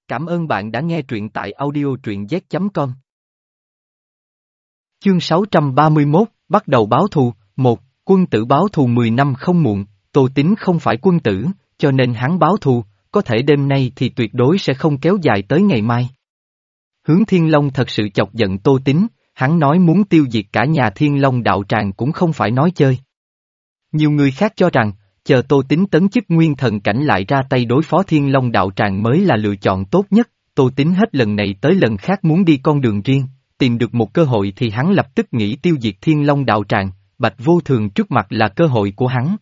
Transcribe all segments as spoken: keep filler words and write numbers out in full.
Cảm ơn bạn đã nghe truyện tại audio truyện z chấm com. Chương sáu trăm ba mươi mốt, bắt đầu báo thù. Một, quân tử báo thù mười năm không muộn. Tô Tín không phải quân tử, cho nên hắn báo thù, có thể đêm nay thì tuyệt đối sẽ không kéo dài tới ngày mai. Hướng Thiên Long thật sự chọc giận Tô Tín, hắn nói muốn tiêu diệt cả nhà Thiên Long đạo tràng cũng không phải nói chơi. Nhiều người khác cho rằng, chờ Tô Tín tấn chức nguyên thần cảnh lại ra tay đối phó Thiên Long đạo tràng mới là lựa chọn tốt nhất. Tô Tín hết lần này tới lần khác muốn đi con đường riêng, tìm được một cơ hội thì hắn lập tức nghĩ tiêu diệt Thiên Long đạo tràng, Bạch Vô Thường trước mặt là cơ hội của hắn.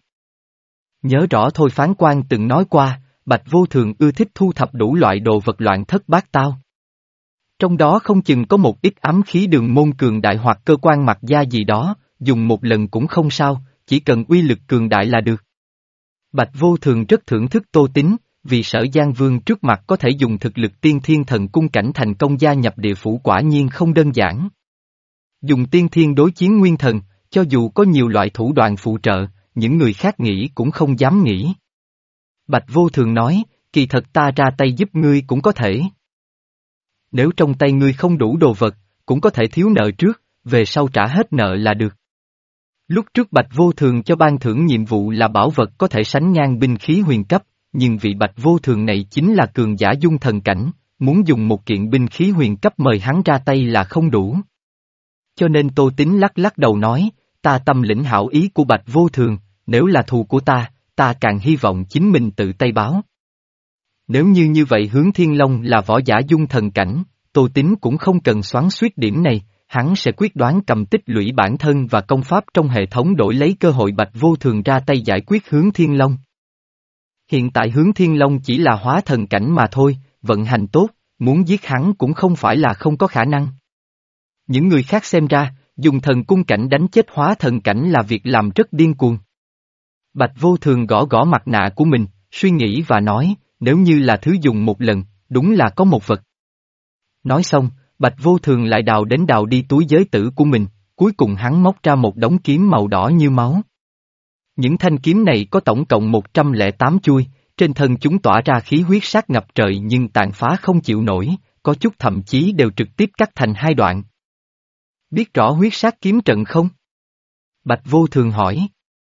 Nhớ rõ Thôi Phán Quan từng nói qua, Bạch Vô Thường ưa thích thu thập đủ loại đồ vật loạn thất bát tao. Trong đó không chừng có một ít ám khí đường môn cường đại hoặc cơ quan mặt da gì đó, dùng một lần cũng không sao, chỉ cần uy lực cường đại là được. Bạch Vô Thường rất thưởng thức Tô Tín, vì Sở Giang Vương trước mặt có thể dùng thực lực tiên thiên thần cung cảnh thành công gia nhập địa phủ quả nhiên không đơn giản. Dùng tiên thiên đối chiến nguyên thần, cho dù có nhiều loại thủ đoạn phụ trợ, những người khác nghĩ cũng không dám nghĩ. Bạch Vô Thường nói, kỳ thật ta ra tay giúp ngươi cũng có thể. Nếu trong tay ngươi không đủ đồ vật, cũng có thể thiếu nợ trước, về sau trả hết nợ là được. Lúc trước Bạch Vô Thường cho ban thưởng nhiệm vụ là bảo vật có thể sánh ngang binh khí huyền cấp, nhưng vị Bạch Vô Thường này chính là cường giả dung thần cảnh, muốn dùng một kiện binh khí huyền cấp mời hắn ra tay là không đủ. Cho nên Tô Tín lắc lắc đầu nói, ta tâm lĩnh hảo ý của Bạch Vô Thường, nếu là thù của ta, ta càng hy vọng chính mình tự tay báo. Nếu như như vậy Hướng Thiên Long là võ giả dung thần cảnh, Tô Tín cũng không cần xoắn xuýt điểm này, hắn sẽ quyết đoán cầm tích lũy bản thân và công pháp trong hệ thống đổi lấy cơ hội Bạch Vô Thường ra tay giải quyết Hướng Thiên Long. Hiện tại Hướng Thiên Long chỉ là hóa thần cảnh mà thôi, vận hành tốt, muốn giết hắn cũng không phải là không có khả năng. Những người khác xem ra, dùng thần cung cảnh đánh chết hóa thần cảnh là việc làm rất điên cuồng. Bạch Vô Thường gõ gõ mặt nạ của mình, suy nghĩ và nói, nếu như là thứ dùng một lần, đúng là có một vật. Nói xong, Bạch Vô Thường lại đào đến đào đi túi giới tử của mình, cuối cùng hắn móc ra một đống kiếm màu đỏ như máu. Những thanh kiếm này có tổng cộng một trăm lẻ tám chuôi, trên thân chúng tỏa ra khí huyết sát ngập trời nhưng tàn phá không chịu nổi, có chút thậm chí đều trực tiếp cắt thành hai đoạn. Biết rõ huyết sát kiếm trận không? Bạch Vô Thường hỏi.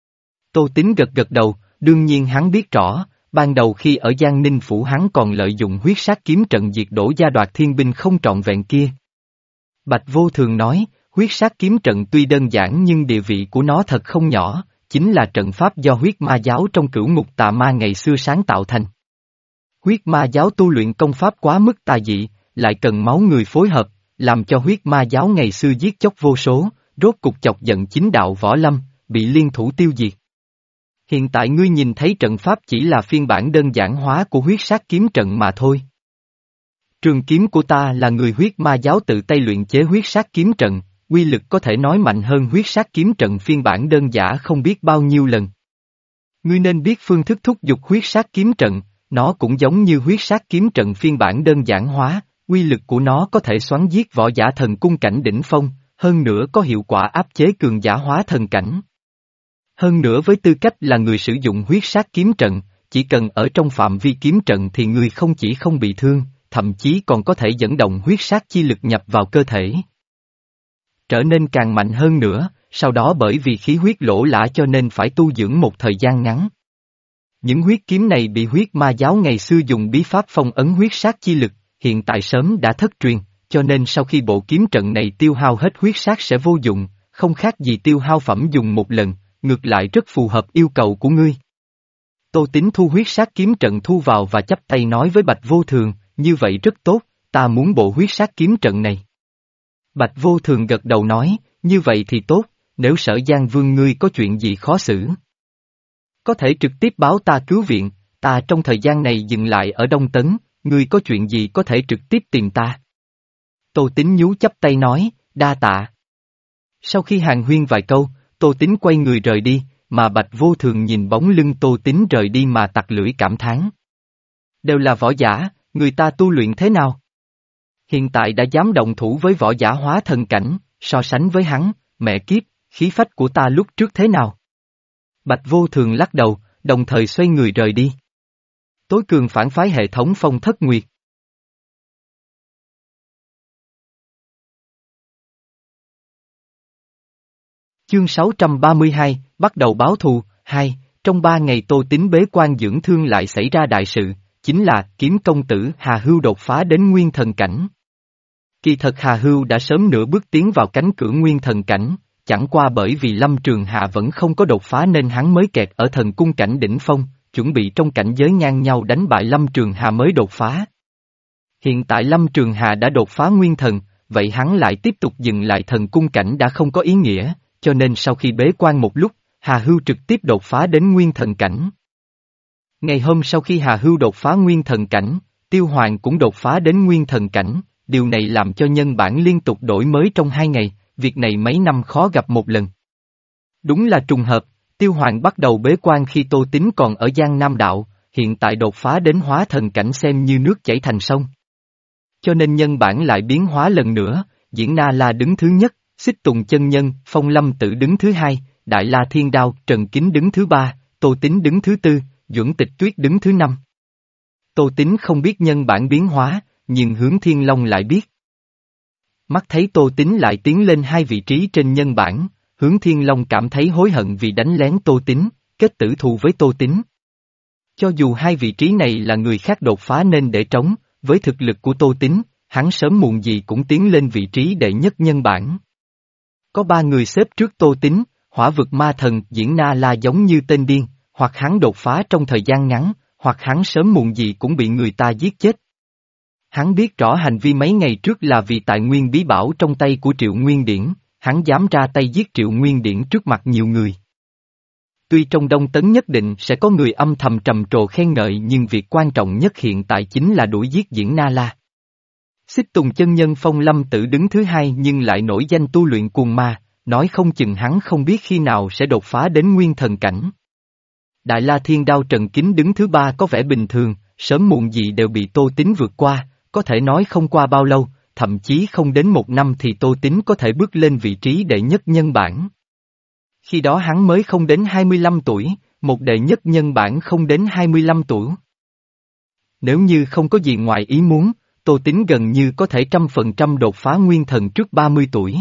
Tô Tín gật gật đầu, đương nhiên hắn biết rõ, ban đầu khi ở Giang Ninh Phủ hắn còn lợi dụng huyết sát kiếm trận diệt đổ gia đoạt thiên binh không trọn vẹn kia. Bạch Vô Thường nói, huyết sát kiếm trận tuy đơn giản nhưng địa vị của nó thật không nhỏ, chính là trận pháp do huyết ma giáo trong cửu ngục tà ma ngày xưa sáng tạo thành. Huyết ma giáo tu luyện công pháp quá mức tà dị, lại cần máu người phối hợp, làm cho huyết ma giáo ngày xưa giết chóc vô số, rốt cục chọc giận chính đạo võ lâm, bị liên thủ tiêu diệt. Hiện tại ngươi nhìn thấy trận pháp chỉ là phiên bản đơn giản hóa của huyết sát kiếm trận mà thôi. Trường kiếm của ta là người huyết ma giáo tự tay luyện chế huyết sát kiếm trận, uy lực có thể nói mạnh hơn huyết sát kiếm trận phiên bản đơn giản không biết bao nhiêu lần. Ngươi nên biết phương thức thúc giục huyết sát kiếm trận, nó cũng giống như huyết sát kiếm trận phiên bản đơn giản hóa, uy lực của nó có thể xoắn giết võ giả thần cung cảnh đỉnh phong, hơn nữa có hiệu quả áp chế cường giả hóa thần cảnh. Hơn nữa với tư cách là người sử dụng huyết sát kiếm trận, chỉ cần ở trong phạm vi kiếm trận thì người không chỉ không bị thương, thậm chí còn có thể dẫn động huyết sát chi lực nhập vào cơ thể. Trở nên càng mạnh hơn nữa, sau đó bởi vì khí huyết lỗ lã cho nên phải tu dưỡng một thời gian ngắn. Những huyết kiếm này bị huyết ma giáo ngày xưa dùng bí pháp phong ấn huyết sát chi lực, hiện tại sớm đã thất truyền, cho nên sau khi bộ kiếm trận này tiêu hao hết huyết sát sẽ vô dụng, không khác gì tiêu hao phẩm dùng một lần, ngược lại rất phù hợp yêu cầu của ngươi. Tô Tín thu huyết sát kiếm trận thu vào và chắp tay nói với Bạch Vô Thường, như vậy rất tốt, ta muốn bộ huyết sát kiếm trận này. Bạch Vô Thường gật đầu nói, như vậy thì tốt, nếu Sở Giang Vương ngươi có chuyện gì khó xử, có thể trực tiếp báo ta cứu viện, ta trong thời gian này dừng lại ở Đông Tấn, ngươi có chuyện gì có thể trực tiếp tìm ta. Tô Tín nhú chắp tay nói, đa tạ. Sau khi hàn huyên vài câu, Tô Tín quay người rời đi, mà Bạch Vô Thường nhìn bóng lưng Tô Tín rời đi mà tặc lưỡi cảm thán. Đều là võ giả, người ta tu luyện thế nào? Hiện tại đã dám động thủ với võ giả hóa thần cảnh, so sánh với hắn, mẹ kiếp, khí phách của ta lúc trước thế nào? Bạch Vô Thường lắc đầu, đồng thời xoay người rời đi. Tối cường phản phái hệ thống Phong Thất Nguyệt. Chương sáu trăm ba mươi hai, bắt đầu báo thù. Hai, trong ba ngày Tô Tín bế quan dưỡng thương lại xảy ra đại sự, chính là kiếm công tử Hà Hưu đột phá đến nguyên thần cảnh. Kỳ thật Hà Hưu đã sớm nửa bước tiến vào cánh cửa nguyên thần cảnh, chẳng qua bởi vì Lâm Trường Hà vẫn không có đột phá nên hắn mới kẹt ở thần cung cảnh đỉnh phong, chuẩn bị trong cảnh giới ngang nhau đánh bại Lâm Trường Hà mới đột phá. Hiện tại Lâm Trường Hà đã đột phá nguyên thần, vậy hắn lại tiếp tục dừng lại thần cung cảnh đã không có ý nghĩa, cho nên sau khi bế quan một lúc, Hà Hưu trực tiếp đột phá đến nguyên thần cảnh. Ngày hôm sau khi Hà Hưu đột phá nguyên thần cảnh, Tiêu Hoàng cũng đột phá đến nguyên thần cảnh, điều này làm cho nhân bản liên tục đổi mới trong hai ngày, việc này mấy năm khó gặp một lần. Đúng là trùng hợp, Tiêu Hoàng bắt đầu bế quan khi Tô Tín còn ở Giang Nam Đạo, hiện tại đột phá đến hóa thần cảnh xem như nước chảy thành sông. Cho nên nhân bản lại biến hóa lần nữa, Diễn Na La đứng thứ nhất, Xích Tùng Chân Nhân, Phong Lâm Tự đứng thứ hai, Đại La Thiên Đao, Trần Kính đứng thứ ba, Tô Tín đứng thứ tư, Duẩn Tịch Tuyết đứng thứ năm. Tô Tín không biết nhân bản biến hóa, nhưng Hướng Thiên Long lại biết. Mắt thấy Tô Tín lại tiến lên hai vị trí trên nhân bản, Hướng Thiên Long cảm thấy hối hận vì đánh lén Tô Tín, kết tử thù với Tô Tín. Cho dù hai vị trí này là người khác đột phá nên để trống, với thực lực của Tô Tín, hắn sớm muộn gì cũng tiến lên vị trí đệ nhất nhân bản. Có ba người xếp trước Tô Tín, Hỏa Vực Ma Thần, Diễn Na La giống như tên điên, hoặc hắn đột phá trong thời gian ngắn, hoặc hắn sớm muộn gì cũng bị người ta giết chết. Hắn biết rõ hành vi mấy ngày trước là vì tài nguyên bí bảo trong tay của Triệu Nguyên Điển, hắn dám ra tay giết Triệu Nguyên Điển trước mặt nhiều người. Tuy trong Đông Tấn nhất định sẽ có người âm thầm trầm trồ khen ngợi nhưng việc quan trọng nhất hiện tại chính là đuổi giết Diễn Na La. Xích Tùng Chân Nhân Phong Lâm Tự đứng thứ hai nhưng lại nổi danh tu luyện cuồng ma, nói không chừng hắn không biết khi nào sẽ đột phá đến nguyên thần cảnh. Đại La Thiên Đao Trần Kính đứng thứ ba có vẻ bình thường, sớm muộn gì đều bị Tô Tín vượt qua, có thể nói không qua bao lâu, thậm chí không đến một năm thì Tô Tín có thể bước lên vị trí đệ nhất nhân bản. Khi đó hắn mới không đến hai mươi lăm tuổi, một đệ nhất nhân bản không đến hai mươi lăm tuổi. Nếu như không có gì ngoài ý muốn, Tô Tín gần như có thể trăm phần trăm đột phá nguyên thần trước ba mươi tuổi.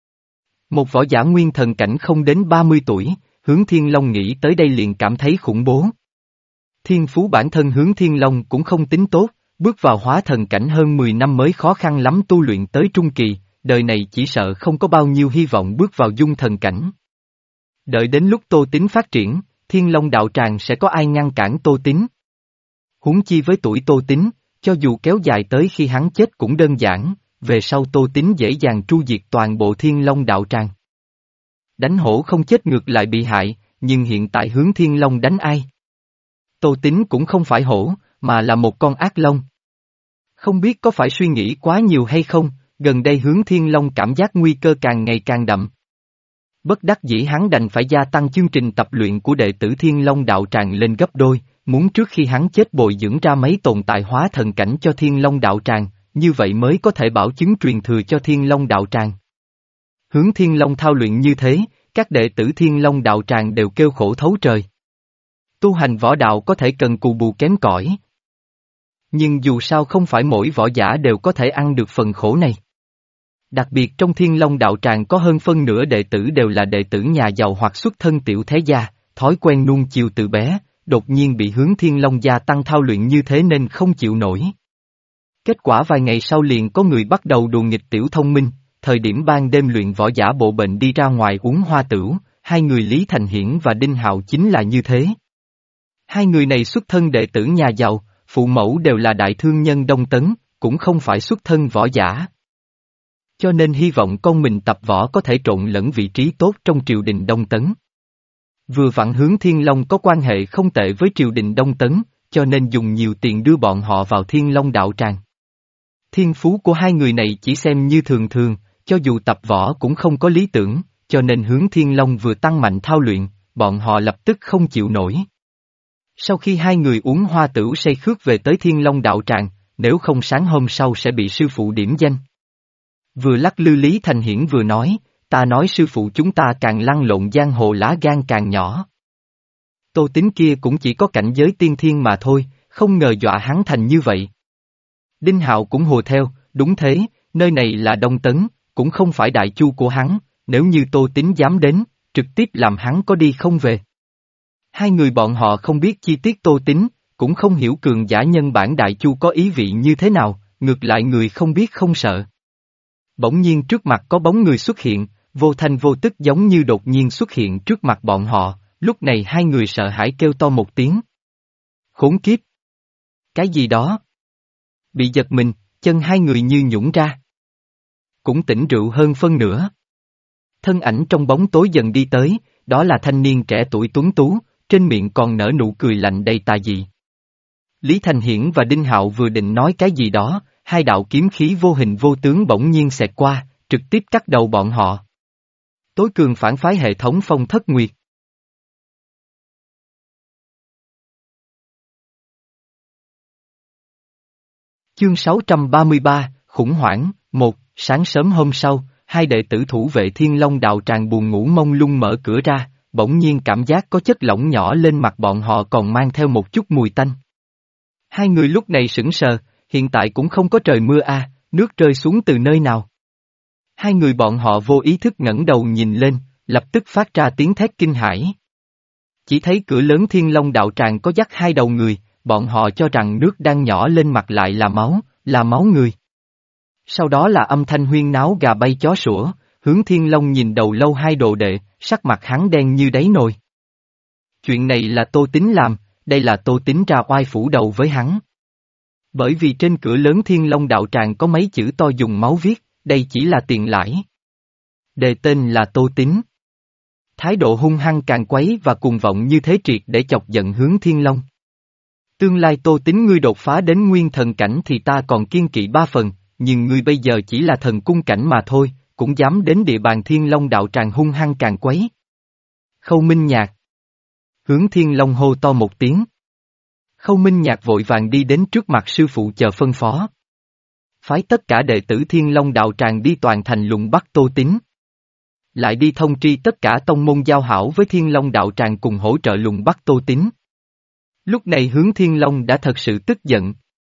Một võ giả nguyên thần cảnh không đến ba mươi tuổi, Hướng Thiên Long nghĩ tới đây liền cảm thấy khủng bố. Thiên phú bản thân Hướng Thiên Long cũng không tính tốt, bước vào hóa thần cảnh hơn mười năm mới khó khăn lắm tu luyện tới trung kỳ, đời này chỉ sợ không có bao nhiêu hy vọng bước vào dung thần cảnh. Đợi đến lúc Tô Tín phát triển, Thiên Long đạo tràng sẽ có ai ngăn cản Tô Tín? Huống chi với tuổi Tô Tín, cho dù kéo dài tới khi hắn chết cũng đơn giản, về sau Tô Tín dễ dàng tru diệt toàn bộ Thiên Long đạo tràng. Đánh hổ không chết ngược lại bị hại, nhưng hiện tại Hướng Thiên Long đánh ai? Tô Tín cũng không phải hổ, mà là một con ác long. Không biết có phải suy nghĩ quá nhiều hay không, gần đây Hướng Thiên Long cảm giác nguy cơ càng ngày càng đậm. Bất đắc dĩ hắn đành phải gia tăng chương trình tập luyện của đệ tử Thiên Long đạo tràng lên gấp đôi, muốn trước khi hắn chết bồi dưỡng ra mấy tồn tại hóa thần cảnh cho Thiên Long đạo tràng, như vậy mới có thể bảo chứng truyền thừa cho Thiên Long đạo tràng. Hướng Thiên Long thao luyện như thế, các đệ tử Thiên Long đạo tràng đều kêu khổ thấu trời. Tu hành võ đạo có thể cần cù bù kém cỏi. Nhưng dù sao không phải mỗi võ giả đều có thể ăn được phần khổ này. Đặc biệt trong Thiên Long đạo tràng có hơn phân nửa đệ tử đều là đệ tử nhà giàu hoặc xuất thân tiểu thế gia, thói quen nuông chiều từ bé, đột nhiên bị Hướng Thiên Long gia tăng thao luyện như thế nên không chịu nổi. Kết quả vài ngày sau liền có người bắt đầu đùa nghịch tiểu thông minh, thời điểm ban đêm luyện võ giả bộ bệnh đi ra ngoài uống hoa tửu, hai người Lý Thành Hiển và Đinh Hạo chính là như thế. Hai người này xuất thân đệ tử nhà giàu, phụ mẫu đều là đại thương nhân Đông Tấn, cũng không phải xuất thân võ giả. Cho nên hy vọng con mình tập võ có thể trộn lẫn vị trí tốt trong triều đình Đông Tấn. Vừa vặn Hướng Thiên Long có quan hệ không tệ với triều đình Đông Tấn, cho nên dùng nhiều tiền đưa bọn họ vào Thiên Long đạo tràng. Thiên phú của hai người này chỉ xem như thường thường, cho dù tập võ cũng không có lý tưởng, cho nên Hướng Thiên Long vừa tăng mạnh thao luyện, bọn họ lập tức không chịu nổi. Sau khi hai người uống hoa tửu say khướt về tới Thiên Long đạo tràng, nếu không sáng hôm sau sẽ bị sư phụ điểm danh. Vừa lắc lư Lý Thành Hiển vừa nói, ta nói sư phụ chúng ta càng lăn lộn giang hồ lá gan càng nhỏ. Tô Tín kia cũng chỉ có cảnh giới tiên thiên mà thôi, không ngờ dọa hắn thành như vậy. Đinh Hạo cũng hùa theo, đúng thế, nơi này là Đông Tấn, cũng không phải đại chu của hắn, nếu như Tô Tín dám đến, trực tiếp làm hắn có đi không về. Hai người bọn họ không biết chi tiết Tô Tín, cũng không hiểu cường giả nhân bản Đại Chu có ý vị như thế nào, ngược lại người không biết không sợ. Bỗng nhiên trước mặt có bóng người xuất hiện, vô thanh vô tức giống như đột nhiên xuất hiện trước mặt bọn họ, lúc này hai người sợ hãi kêu to một tiếng. Khốn kiếp! Cái gì đó? Bị giật mình, chân hai người như nhũn ra. Cũng tỉnh rượu hơn phân nửa. Thân ảnh trong bóng tối dần đi tới, đó là thanh niên trẻ tuổi tuấn tú, trên miệng còn nở nụ cười lạnh đầy tà dị. Lý Thành Hiển và Đinh Hạo vừa định nói cái gì đó, hai đạo kiếm khí vô hình vô tướng bỗng nhiên xẹt qua, trực tiếp cắt đầu bọn họ. Tối cường phản phái hệ thống Phong Thất Nguyệt. Chương sáu trăm ba mươi ba, khủng hoảng, một, sáng sớm hôm sau, hai đệ tử thủ vệ Thiên Long đạo tràng buồn ngủ mông lung mở cửa ra, bỗng nhiên cảm giác có chất lỏng nhỏ lên mặt bọn họ còn mang theo một chút mùi tanh. Hai người lúc này sững sờ, hiện tại cũng không có trời mưa a, nước rơi xuống từ nơi nào. Hai người bọn họ vô ý thức ngẩng đầu nhìn lên, lập tức phát ra tiếng thét kinh hãi. Chỉ thấy cửa lớn Thiên Long đạo tràng có dắt hai đầu người, bọn họ cho rằng nước đang nhỏ lên mặt lại là máu, là máu người. Sau đó là âm thanh huyên náo gà bay chó sủa, Hướng Thiên Long nhìn đầu lâu hai đồ đệ, sắc mặt hắn đen như đáy nồi. Chuyện này là Tô Tín làm, đây là Tô Tín ra oai phủ đầu với hắn. Bởi vì trên cửa lớn Thiên Long đạo tràng có mấy chữ to dùng máu viết, đây chỉ là tiền lãi. Đề tên là Tô Tín. Thái độ hung hăng càng quấy và cuồng vọng như thế triệt để chọc giận Hướng Thiên Long. Tương lai Tô Tín ngươi đột phá đến nguyên thần cảnh thì ta còn kiên kỵ ba phần, nhưng ngươi bây giờ chỉ là thần cung cảnh mà thôi, cũng dám đến địa bàn Thiên Long đạo tràng hung hăng càng quấy. Khâu Minh Nhạc. Hướng Thiên Long hô to một tiếng. Khâu Minh Nhạc vội vàng đi đến trước mặt sư phụ chờ phân phó. Phái tất cả đệ tử Thiên Long đạo tràng đi toàn thành lùng bắt Tô Tín. Lại đi thông tri tất cả tông môn giao hảo với Thiên Long đạo tràng cùng hỗ trợ lùng bắt Tô Tín. Lúc này Hướng Thiên Long đã thật sự tức giận.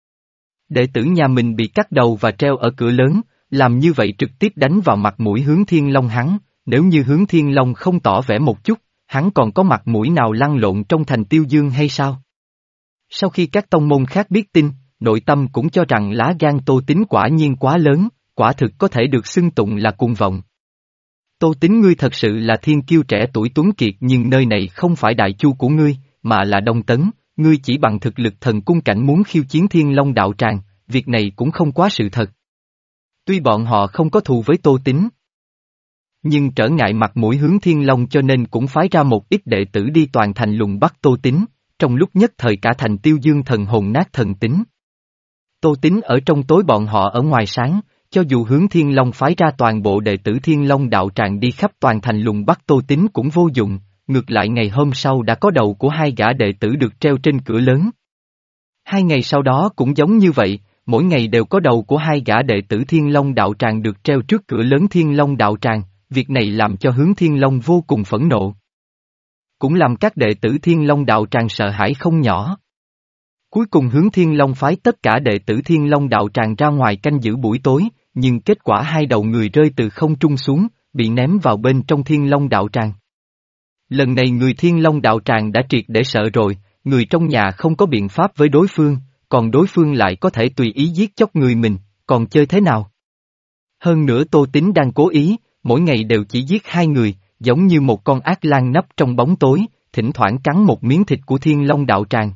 Đệ tử nhà mình bị cắt đầu và treo ở cửa lớn, làm như vậy trực tiếp đánh vào mặt mũi Hướng Thiên Long hắn, nếu như Hướng Thiên Long không tỏ vẻ một chút, hắn còn có mặt mũi nào lăn lộn trong thành Tiêu Dương hay sao? Sau khi các tông môn khác biết tin, nội tâm cũng cho rằng lá gan Tô Tín quả nhiên quá lớn, quả thực có thể được xưng tụng là cuồng vọng. Tô Tín ngươi thật sự là thiên kiêu trẻ tuổi tuấn kiệt nhưng nơi này không phải Đại Chu của ngươi, mà là Đông Tấn, ngươi chỉ bằng thực lực thần cung cảnh muốn khiêu chiến Thiên Long đạo tràng, việc này cũng không quá sự thật. Tuy bọn họ không có thù với Tô Tín, nhưng trở ngại mặt mũi Hướng Thiên Long cho nên cũng phái ra một ít đệ tử đi toàn thành lùng bắt Tô Tín, trong lúc nhất thời cả thành Tiêu Dương thần hồn nát thần tính. Tô Tín ở trong tối bọn họ ở ngoài sáng, cho dù Hướng Thiên Long phái ra toàn bộ đệ tử Thiên Long đạo tràng đi khắp toàn thành lùng bắt Tô Tín cũng vô dụng, ngược lại ngày hôm sau đã có đầu của hai gã đệ tử được treo trên cửa lớn. Hai ngày sau đó cũng giống như vậy, mỗi ngày đều có đầu của hai gã đệ tử Thiên Long đạo tràng được treo trước cửa lớn Thiên Long đạo tràng, việc này làm cho Hướng Thiên Long vô cùng phẫn nộ. Cũng làm các đệ tử Thiên Long đạo tràng sợ hãi không nhỏ. Cuối cùng Hướng Thiên Long phái tất cả đệ tử Thiên Long đạo tràng ra ngoài canh giữ buổi tối, nhưng kết quả hai đầu người rơi từ không trung xuống, bị ném vào bên trong Thiên Long đạo tràng. Lần này người Thiên Long đạo tràng đã triệt để sợ rồi, người trong nhà không có biện pháp với đối phương, còn đối phương lại có thể tùy ý giết chóc người mình, còn chơi thế nào? Hơn nữa Tô Tín đang cố ý, mỗi ngày đều chỉ giết hai người, giống như một con ác lang nấp trong bóng tối, thỉnh thoảng cắn một miếng thịt của Thiên Long đạo tràng.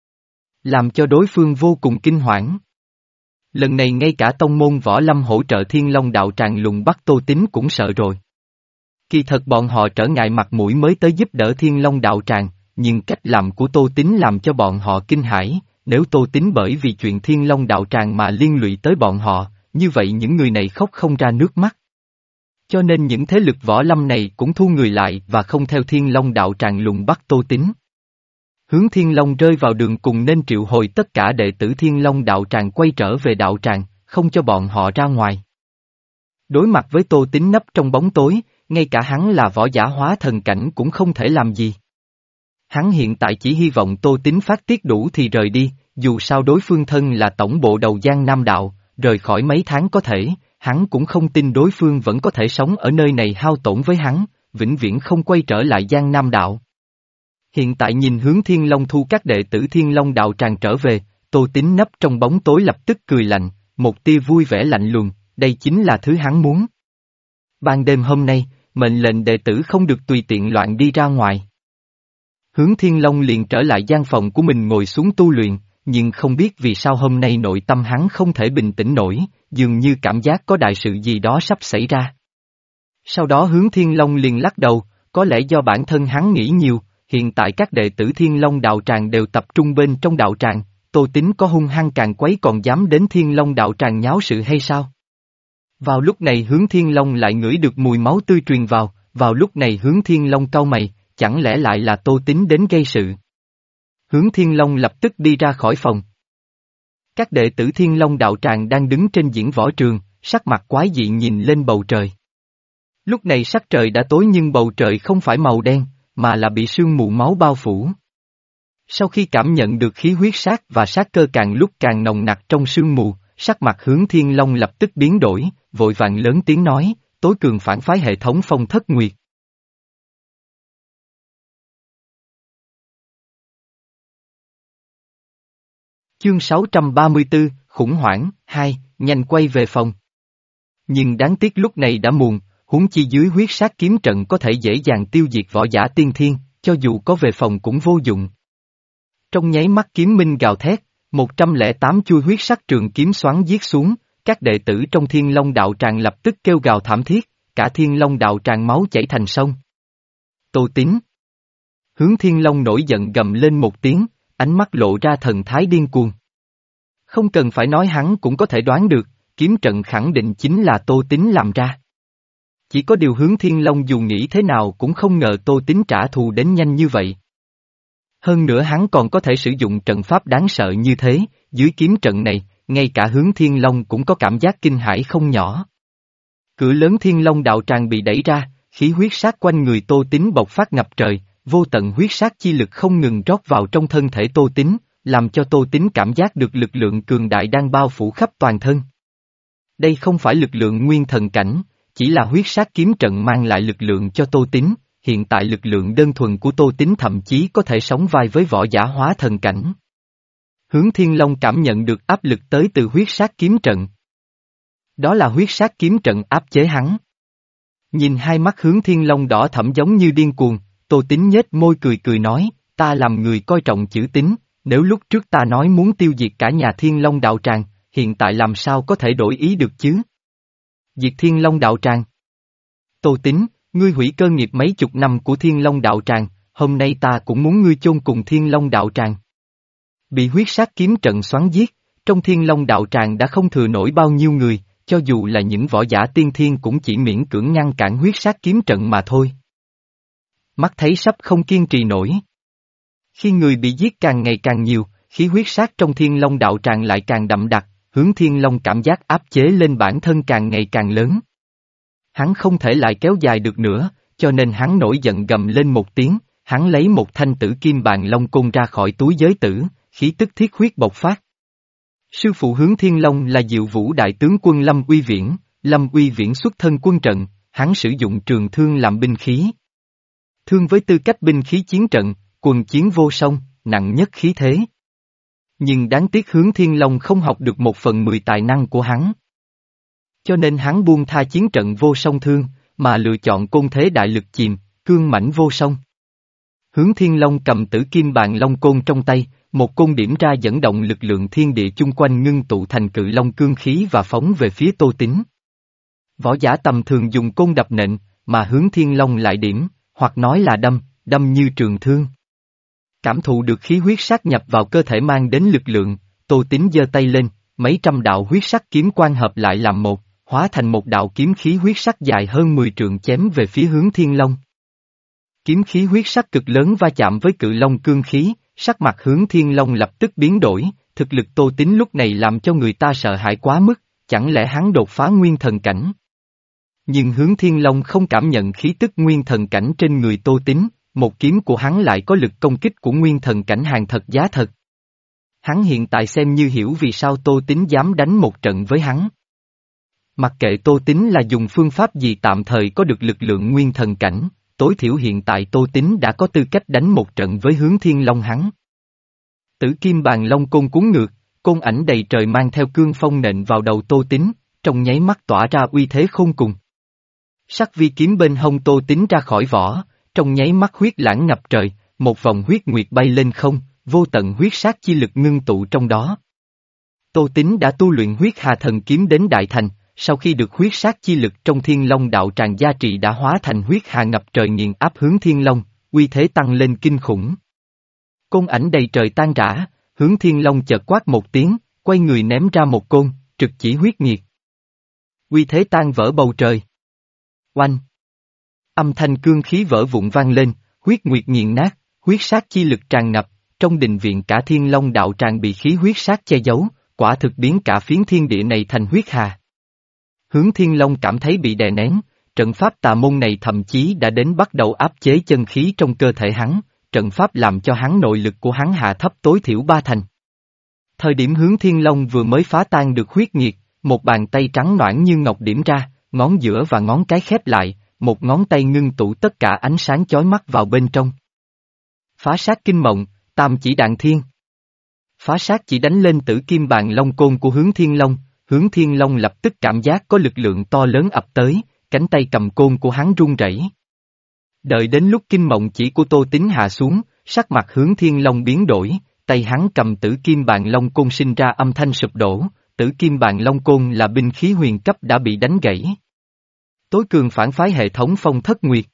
Làm cho đối phương vô cùng kinh hoảng. Lần này ngay cả tông môn võ lâm hỗ trợ Thiên Long đạo tràng lùng bắt Tô Tín cũng sợ rồi. Kỳ thật bọn họ trở ngại mặt mũi mới tới giúp đỡ Thiên Long đạo tràng, nhưng cách làm của Tô Tín làm cho bọn họ kinh hãi, nếu Tô Tín bởi vì chuyện Thiên Long đạo tràng mà liên lụy tới bọn họ, như vậy những người này khóc không ra nước mắt. Cho nên những thế lực võ lâm này cũng thu người lại và không theo Thiên Long đạo tràng lùng bắt Tô Tín. Hướng Thiên Long rơi vào đường cùng nên triệu hồi tất cả đệ tử Thiên Long đạo tràng quay trở về đạo tràng, không cho bọn họ ra ngoài. Đối mặt với Tô Tín nấp trong bóng tối, ngay cả hắn là võ giả hóa thần cảnh cũng không thể làm gì. Hắn hiện tại chỉ hy vọng Tô Tín phát tiết đủ thì rời đi, dù sao đối phương thân là tổng bộ đầu Giang Nam đạo, rời khỏi mấy tháng có thể, hắn cũng không tin đối phương vẫn có thể sống ở nơi này hao tổn với hắn, vĩnh viễn không quay trở lại Giang Nam đạo. Hiện tại nhìn hướng Thiên Long thu các đệ tử Thiên Long đạo tràng trở về, Tô Tín nấp trong bóng tối lập tức cười lạnh, một tia vui vẻ lạnh lùng, đây chính là thứ hắn muốn. Ban đêm hôm nay, mệnh lệnh đệ tử không được tùy tiện loạn đi ra ngoài. Hướng Thiên Long liền trở lại gian phòng của mình ngồi xuống tu luyện, nhưng không biết vì sao hôm nay nội tâm hắn không thể bình tĩnh nổi, dường như cảm giác có đại sự gì đó sắp xảy ra. Sau đó Hướng Thiên Long liền lắc đầu, có lẽ do bản thân hắn nghĩ nhiều, hiện tại các đệ tử Thiên Long đạo tràng đều tập trung bên trong đạo tràng, Tô Tín có hung hăng càng quấy còn dám đến Thiên Long đạo tràng nháo sự hay sao? Vào lúc này Hướng Thiên Long lại ngửi được mùi máu tươi truyền vào, vào lúc này Hướng Thiên Long cau mày, chẳng lẽ lại là Tô Tín đến gây sự? Hướng Thiên Long lập tức đi ra khỏi phòng. Các đệ tử Thiên Long đạo tràng đang đứng trên diễn võ trường, sắc mặt quái dị nhìn lên bầu trời. Lúc này sắc trời đã tối nhưng bầu trời không phải màu đen, mà là bị sương mù máu bao phủ. Sau khi cảm nhận được khí huyết sát và sát cơ càng lúc càng nồng nặc trong sương mù, sắc mặt Hướng Thiên Long lập tức biến đổi, vội vàng lớn tiếng nói, tối cường phản phái hệ thống Phong Thất Nguyệt. Chương sáu trăm ba mươi tư, khủng hoảng, hai, nhanh quay về phòng. Nhưng đáng tiếc lúc này đã muộn, huống chi dưới huyết sát kiếm trận có thể dễ dàng tiêu diệt võ giả tiên thiên, cho dù có về phòng cũng vô dụng. Trong nháy mắt kiếm minh gào thét, một trăm lẻ tám chuôi huyết sắc trường kiếm xoắn giết xuống, các đệ tử trong Thiên Long đạo tràng lập tức kêu gào thảm thiết, cả Thiên Long đạo tràng máu chảy thành sông. Tô Tín. Hướng Thiên Long nổi giận gầm lên một tiếng, ánh mắt lộ ra thần thái điên cuồng. Không cần phải nói hắn cũng có thể đoán được, kiếm trận khẳng định chính là Tô Tín làm ra. Chỉ có điều Hướng Thiên Long dù nghĩ thế nào cũng không ngờ Tô Tín trả thù đến nhanh như vậy. Hơn nữa hắn còn có thể sử dụng trận pháp đáng sợ như thế, dưới kiếm trận này, ngay cả Hướng Thiên Long cũng có cảm giác kinh hãi không nhỏ. Cửa lớn Thiên Long đạo tràng bị đẩy ra, khí huyết sát quanh người Tô Tín bộc phát ngập trời, vô tận huyết sát chi lực không ngừng rót vào trong thân thể Tô Tín, làm cho Tô Tín cảm giác được lực lượng cường đại đang bao phủ khắp toàn thân. Đây không phải lực lượng nguyên thần cảnh, chỉ là huyết sát kiếm trận mang lại lực lượng cho Tô Tín, hiện tại lực lượng đơn thuần của Tô Tín thậm chí có thể sóng vai với võ giả hóa thần cảnh. Hướng Thiên Long cảm nhận được áp lực tới từ huyết sát kiếm trận. Đó là huyết sát kiếm trận áp chế hắn. Nhìn hai mắt Hướng Thiên Long đỏ thẫm giống như điên cuồng, Tô Tín nhếch môi cười cười nói, ta làm người coi trọng chữ tín, nếu lúc trước ta nói muốn tiêu diệt cả nhà Thiên Long đạo tràng, hiện tại làm sao có thể đổi ý được chứ? Diệt Thiên Long đạo tràng. Tô Tín, ngươi hủy cơ nghiệp mấy chục năm của Thiên Long đạo tràng, hôm nay ta cũng muốn ngươi chôn cùng Thiên Long đạo tràng. Bị huyết sát kiếm trận xoắn giết, trong Thiên Long đạo tràng đã không thừa nổi bao nhiêu người, cho dù là những võ giả tiên thiên cũng chỉ miễn cưỡng ngăn cản huyết sát kiếm trận mà thôi. Mắt thấy sắp không kiên trì nổi. Khi người bị giết càng ngày càng nhiều, khí huyết sát trong Thiên Long đạo tràng lại càng đậm đặc, Hướng Thiên Long cảm giác áp chế lên bản thân càng ngày càng lớn. Hắn không thể lại kéo dài được nữa, cho nên hắn nổi giận gầm lên một tiếng, hắn lấy một thanh tử kim bàn long côn ra khỏi túi giới tử, khí tức thiết huyết bộc phát. Sư phụ Hướng Thiên Long là Diệu Vũ đại tướng quân Lâm Uy Viễn, Lâm Uy Viễn xuất thân quân trận, hắn sử dụng trường thương làm binh khí. Thương với tư cách binh khí chiến trận, quần chiến vô song, nặng nhất khí thế. Nhưng đáng tiếc Hướng Thiên Long không học được một phần mười tài năng của hắn. Cho nên hắn buông tha chiến trận vô song thương, mà lựa chọn côn thế đại lực chìm, cương mãnh vô song. Hướng Thiên Long cầm tử kim bàn long côn trong tay, một côn điểm ra dẫn động lực lượng thiên địa chung quanh ngưng tụ thành cự long cương khí và phóng về phía Tô Tín. Võ giả tầm thường dùng côn đập nện, mà Hướng Thiên Long lại điểm, hoặc nói là đâm, đâm như trường thương. Cảm thụ được khí huyết sát nhập vào cơ thể mang đến lực lượng, Tô Tín giơ tay lên, mấy trăm đạo huyết sắc kiếm quang hợp lại làm một, hóa thành một đạo kiếm khí huyết sắc dài hơn mười trượng chém về phía Hướng Thiên Long. Kiếm khí huyết sắc cực lớn va chạm với cự long cương khí, sắc mặt Hướng Thiên Long lập tức biến đổi, thực lực Tô Tín lúc này làm cho người ta sợ hãi quá mức, chẳng lẽ hắn đột phá nguyên thần cảnh? Nhưng Hướng Thiên Long không cảm nhận khí tức nguyên thần cảnh trên người Tô Tín, một kiếm của hắn lại có lực công kích của nguyên thần cảnh hàng thật giá thật. Hắn hiện tại xem như hiểu vì sao Tô Tín dám đánh một trận với hắn. Mặc kệ Tô Tín là dùng phương pháp gì tạm thời có được lực lượng nguyên thần cảnh, tối thiểu hiện tại Tô Tín đã có tư cách đánh một trận với Hướng Thiên Long hắn. Tử kim bàn long côn cuốn ngược, côn ảnh đầy trời mang theo cương phong nện vào đầu Tô Tín, trong nháy mắt tỏa ra uy thế khôn cùng. Sắc vi kiếm bên hông Tô Tín ra khỏi vỏ, trong nháy mắt huyết lãng ngập trời, một vòng huyết nguyệt bay lên không, vô tận huyết sát chi lực ngưng tụ trong đó. Tô Tín đã tu luyện huyết hà thần kiếm đến đại thành, sau khi được huyết sát chi lực trong thiên long đạo tràng gia trị đã hóa thành huyết hà ngập trời nghiền áp Hướng Thiên Long, uy thế tăng lên kinh khủng. Côn ảnh đầy trời tan rã, Hướng Thiên Long chợt quát một tiếng, quay người ném ra một côn, trực chỉ huyết nghiệt. Uy thế tan vỡ bầu trời. Oanh! Âm thanh cương khí vỡ vụn vang lên, huyết nguyệt nghiền nát, huyết sát chi lực tràn ngập, trong đình viện cả thiên long đạo tràng bị khí huyết sát che giấu, quả thực biến cả phiến thiên địa này thành huyết hà. Hướng Thiên Long cảm thấy bị đè nén, trận pháp tà môn này thậm chí đã đến bắt đầu áp chế chân khí trong cơ thể hắn, trận pháp làm cho hắn nội lực của hắn hạ thấp tối thiểu ba thành. Thời điểm Hướng Thiên Long vừa mới phá tan được huyết nghiệt, một bàn tay trắng nõn như ngọc điểm ra, ngón giữa và ngón cái khép lại, một ngón tay ngưng tụ tất cả ánh sáng chói mắt vào bên trong. Phá sát kinh mộng, tam chỉ đạn thiên. Phá sát chỉ đánh lên tử kim bàn long côn của Hướng Thiên Long, Hướng Thiên Long lập tức cảm giác có lực lượng to lớn ập tới, cánh tay cầm côn của hắn run rẩy. Đợi đến lúc kinh mộng chỉ của Tô Tín hạ xuống, sắc mặt Hướng Thiên Long biến đổi, tay hắn cầm tử kim bàn long côn sinh ra âm thanh sụp đổ, tử kim bàn long côn là binh khí huyền cấp đã bị đánh gãy. Tối cường phản phái hệ thống phong thất nguyệt.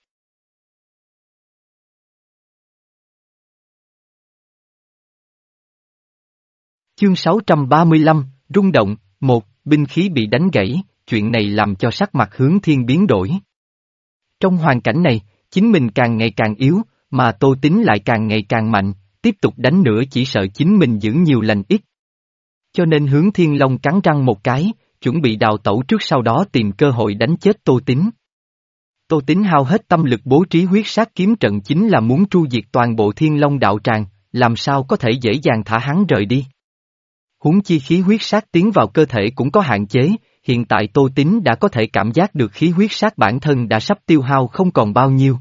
Chương sáu trăm ba mươi lăm, rung động, một, binh khí bị đánh gãy, chuyện này làm cho sắc mặt Hướng Thiên biến đổi. Trong hoàn cảnh này, chính mình càng ngày càng yếu, mà Tô Tín lại càng ngày càng mạnh, tiếp tục đánh nữa chỉ sợ chính mình giữ nhiều lành ít. Cho nên Hướng Thiên Long cắn răng một cái, chuẩn bị đào tẩu trước sau đó tìm cơ hội đánh chết Tô Tín. Tô Tín hao hết tâm lực bố trí huyết sát kiếm trận chính là muốn tru diệt toàn bộ Thiên Long đạo tràng, làm sao có thể dễ dàng thả hắn rời đi. Huống chi khí huyết sát tiến vào cơ thể cũng có hạn chế, hiện tại Tô Tín đã có thể cảm giác được khí huyết sát bản thân đã sắp tiêu hao không còn bao nhiêu.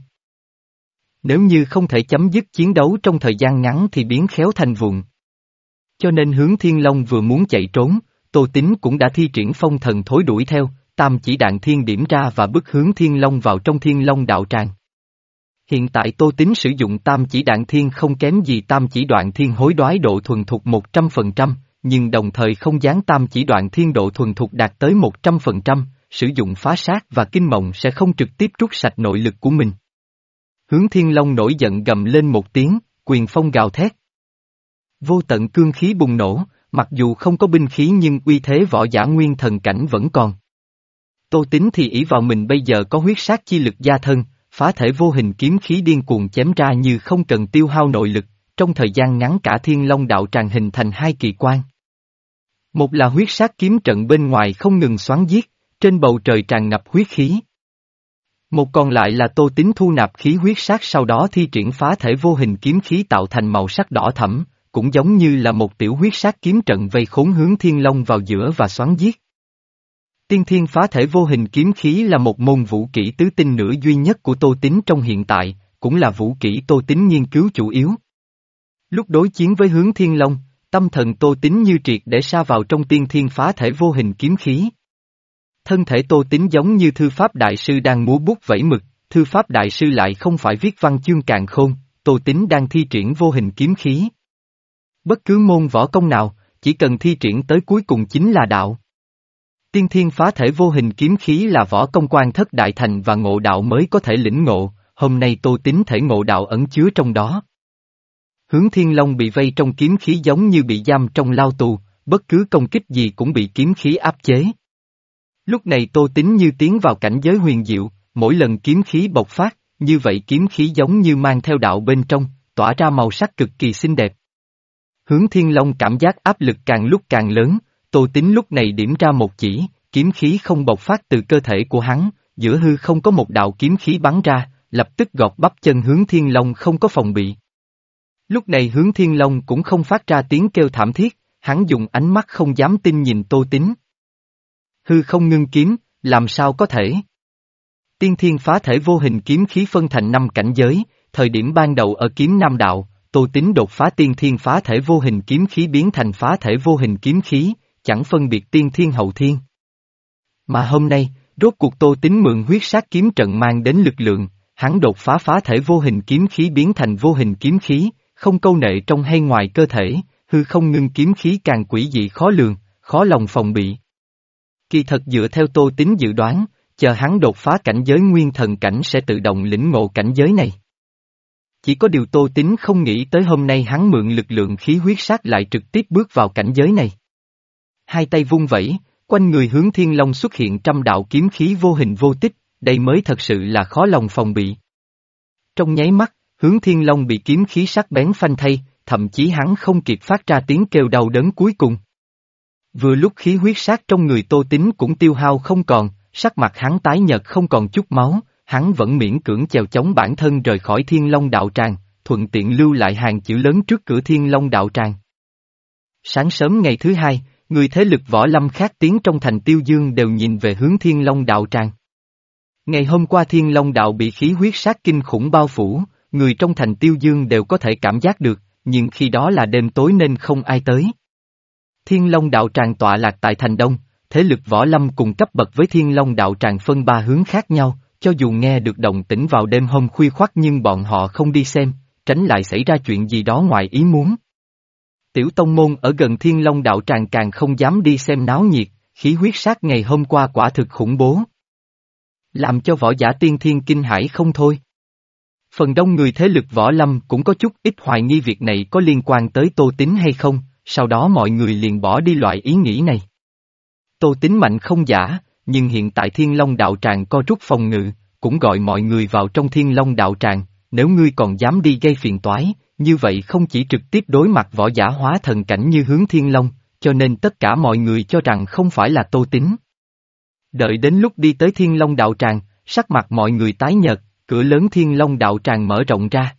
Nếu như không thể chấm dứt chiến đấu trong thời gian ngắn thì biến khéo thành vụn. Cho nên Hướng Thiên Long vừa muốn chạy trốn, Tô Tín cũng đã thi triển phong thần thối đuổi theo, tam chỉ đạn thiên điểm ra và bức Hướng Thiên Long vào trong Thiên Long đạo tràng. Hiện tại Tô Tín sử dụng tam chỉ đạn thiên không kém gì tam chỉ đoạn thiên hối đoái độ thuần thục một trăm phần trăm, nhưng đồng thời không dán tam chỉ đoạn thiên độ thuần thục đạt tới một trăm phần trăm, sử dụng phá sát và kinh mộng sẽ không trực tiếp rút sạch nội lực của mình. Hướng Thiên Long nổi giận gầm lên một tiếng, quyền phong gào thét. Vô tận cương khí bùng nổ, mặc dù không có binh khí nhưng uy thế võ giả nguyên thần cảnh vẫn còn. Tô Tín thì ỷ vào mình bây giờ có huyết sát chi lực gia thân, phá thể vô hình kiếm khí điên cuồng chém ra như không cần tiêu hao nội lực, trong thời gian ngắn cả Thiên Long đạo tràng hình thành hai kỳ quan. Một là huyết sát kiếm trận bên ngoài không ngừng xoắn giết, trên bầu trời tràn ngập huyết khí. Một còn lại là Tô Tín thu nạp khí huyết sát sau đó thi triển phá thể vô hình kiếm khí tạo thành màu sắc đỏ thẫm, cũng giống như là một tiểu huyết sát kiếm trận vây khốn Hướng Thiên Long vào giữa và xoắn giết. Tiên thiên phá thể vô hình kiếm khí là một môn vũ kỹ tứ tinh nữa duy nhất của Tô Tín trong hiện tại, cũng là vũ kỹ Tô Tín nghiên cứu chủ yếu. Lúc đối chiến với Hướng Thiên Long, tâm thần Tô Tín như triệt để sa vào trong tiên thiên phá thể vô hình kiếm khí. Thân thể Tô Tín giống như thư pháp đại sư đang múa bút vẩy mực, thư pháp đại sư lại không phải viết văn chương càn khôn, Tô Tín đang thi triển vô hình kiếm khí. Bất cứ môn võ công nào, chỉ cần thi triển tới cuối cùng chính là đạo. Tiên thiên phá thể vô hình kiếm khí là võ công quan thất đại thành và ngộ đạo mới có thể lĩnh ngộ, hôm nay Tô Tín thể ngộ đạo ẩn chứa trong đó. Hướng Thiên Long bị vây trong kiếm khí giống như bị giam trong lao tù, bất cứ công kích gì cũng bị kiếm khí áp chế. Lúc này Tô Tín như tiến vào cảnh giới huyền diệu, mỗi lần kiếm khí bộc phát, như vậy kiếm khí giống như mang theo đạo bên trong, tỏa ra màu sắc cực kỳ xinh đẹp. Hướng Thiên Long cảm giác áp lực càng lúc càng lớn, Tô Tín lúc này điểm ra một chỉ, kiếm khí không bộc phát từ cơ thể của hắn, giữa hư không có một đạo kiếm khí bắn ra, lập tức gọt bắp chân Hướng Thiên Long không có phòng bị. Lúc này Hướng Thiên Long cũng không phát ra tiếng kêu thảm thiết, hắn dùng ánh mắt không dám tin nhìn Tô Tín. Hư không ngưng kiếm, làm sao có thể? Tiên thiên phá thể vô hình kiếm khí phân thành năm cảnh giới, thời điểm ban đầu ở kiếm nam đạo, Tô Tín đột phá tiên thiên phá thể vô hình kiếm khí biến thành phá thể vô hình kiếm khí, chẳng phân biệt tiên thiên hậu thiên. Mà hôm nay, rốt cuộc Tô Tín mượn huyết sát kiếm trận mang đến lực lượng, hắn đột phá phá thể vô hình kiếm khí biến thành vô hình kiếm khí, không câu nệ trong hay ngoài cơ thể, hư không ngưng kiếm khí càng quỷ dị khó lường, khó lòng phòng bị. Kỳ thật dựa theo Tô Tín dự đoán, chờ hắn đột phá cảnh giới nguyên thần cảnh sẽ tự động lĩnh ngộ cảnh giới này. Chỉ có điều Tô Tín không nghĩ tới hôm nay hắn mượn lực lượng khí huyết sát lại trực tiếp bước vào cảnh giới này. Hai tay vung vẩy, quanh người Hướng Thiên Long xuất hiện trăm đạo kiếm khí vô hình vô tích, đây mới thật sự là khó lòng phòng bị. Trong nháy mắt, Hướng Thiên Long bị kiếm khí sắc bén phanh thay, thậm chí hắn không kịp phát ra tiếng kêu đau đớn cuối cùng. Vừa lúc khí huyết sát trong người Tô Tín cũng tiêu hao không còn, sắc mặt hắn tái nhợt không còn chút máu, hắn vẫn miễn cưỡng chèo chống bản thân rời khỏi Thiên Long đạo tràng, thuận tiện lưu lại hàng chữ lớn trước cửa Thiên Long đạo tràng. Sáng sớm ngày thứ hai, người thế lực võ lâm khác tiến trong thành Tiêu Dương đều nhìn về hướng Thiên Long đạo tràng. Ngày hôm qua Thiên Long đạo bị khí huyết sát kinh khủng bao phủ, người trong thành Tiêu Dương đều có thể cảm giác được, nhưng khi đó là đêm tối nên không ai tới. Thiên Long đạo tràng tọa lạc tại thành Đông, thế lực võ lâm cùng cấp bậc với Thiên Long đạo tràng phân ba hướng khác nhau, cho dù nghe được động tĩnh vào đêm hôm khuya khoắt nhưng bọn họ không đi xem, tránh lại xảy ra chuyện gì đó ngoài ý muốn. Tiểu tông môn ở gần Thiên Long đạo tràng càng không dám đi xem náo nhiệt, khí huyết sát ngày hôm qua quả thực khủng bố. Làm cho võ giả tiên thiên kinh hãi không thôi. Phần đông người thế lực võ lâm cũng có chút ít hoài nghi việc này có liên quan tới Tô Tín hay không, sau đó mọi người liền bỏ đi loại ý nghĩ này. Tô Tín mạnh không giả, nhưng hiện tại Thiên Long đạo tràng co rút phòng ngự, cũng gọi mọi người vào trong Thiên Long đạo tràng, nếu ngươi còn dám đi gây phiền toái, như vậy không chỉ trực tiếp đối mặt võ giả hóa thần cảnh như Hướng Thiên Long, cho nên tất cả mọi người cho rằng không phải là Tô Tín. Đợi đến lúc đi tới Thiên Long đạo tràng, sắc mặt mọi người tái nhợt, cửa lớn Thiên Long đạo tràng mở rộng ra.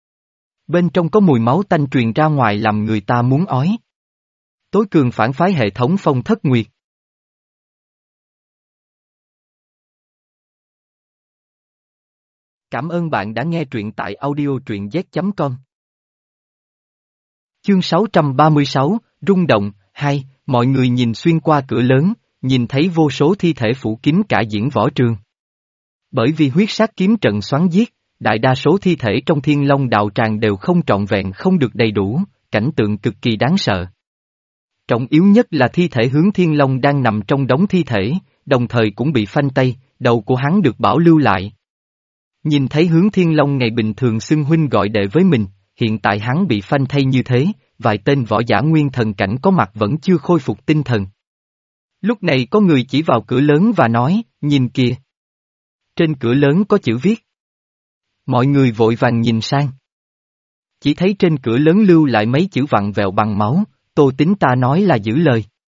Bên trong có mùi máu tanh truyền ra ngoài làm người ta muốn ói. Tối cường phản phái hệ thống Phong Thất Nguyệt. Cảm ơn bạn đã nghe truyện tại audio truyện z chấm com. Chương sáu trăm ba mươi sáu, Rung động, hai, mọi người nhìn xuyên qua cửa lớn, nhìn thấy vô số thi thể phủ kín cả diễn võ trường. Bởi vì huyết sát kiếm trận xoắn giết, đại đa số thi thể trong Thiên Long đạo tràng đều không trọn vẹn không được đầy đủ, cảnh tượng cực kỳ đáng sợ. Trọng yếu nhất là thi thể Hướng Thiên Long đang nằm trong đống thi thể, đồng thời cũng bị phanh tay, đầu của hắn được bảo lưu lại. Nhìn thấy Hướng Thiên Long ngày bình thường xưng huynh gọi đệ với mình, hiện tại hắn bị phanh thay như thế, vài tên võ giả nguyên thần cảnh có mặt vẫn chưa khôi phục tinh thần. Lúc này có người chỉ vào cửa lớn và nói, nhìn kìa. Trên cửa lớn có chữ viết. Mọi người vội vàng nhìn sang. Chỉ thấy trên cửa lớn lưu lại mấy chữ vặn vẹo bằng máu, Tô Tín ta nói là giữ lời.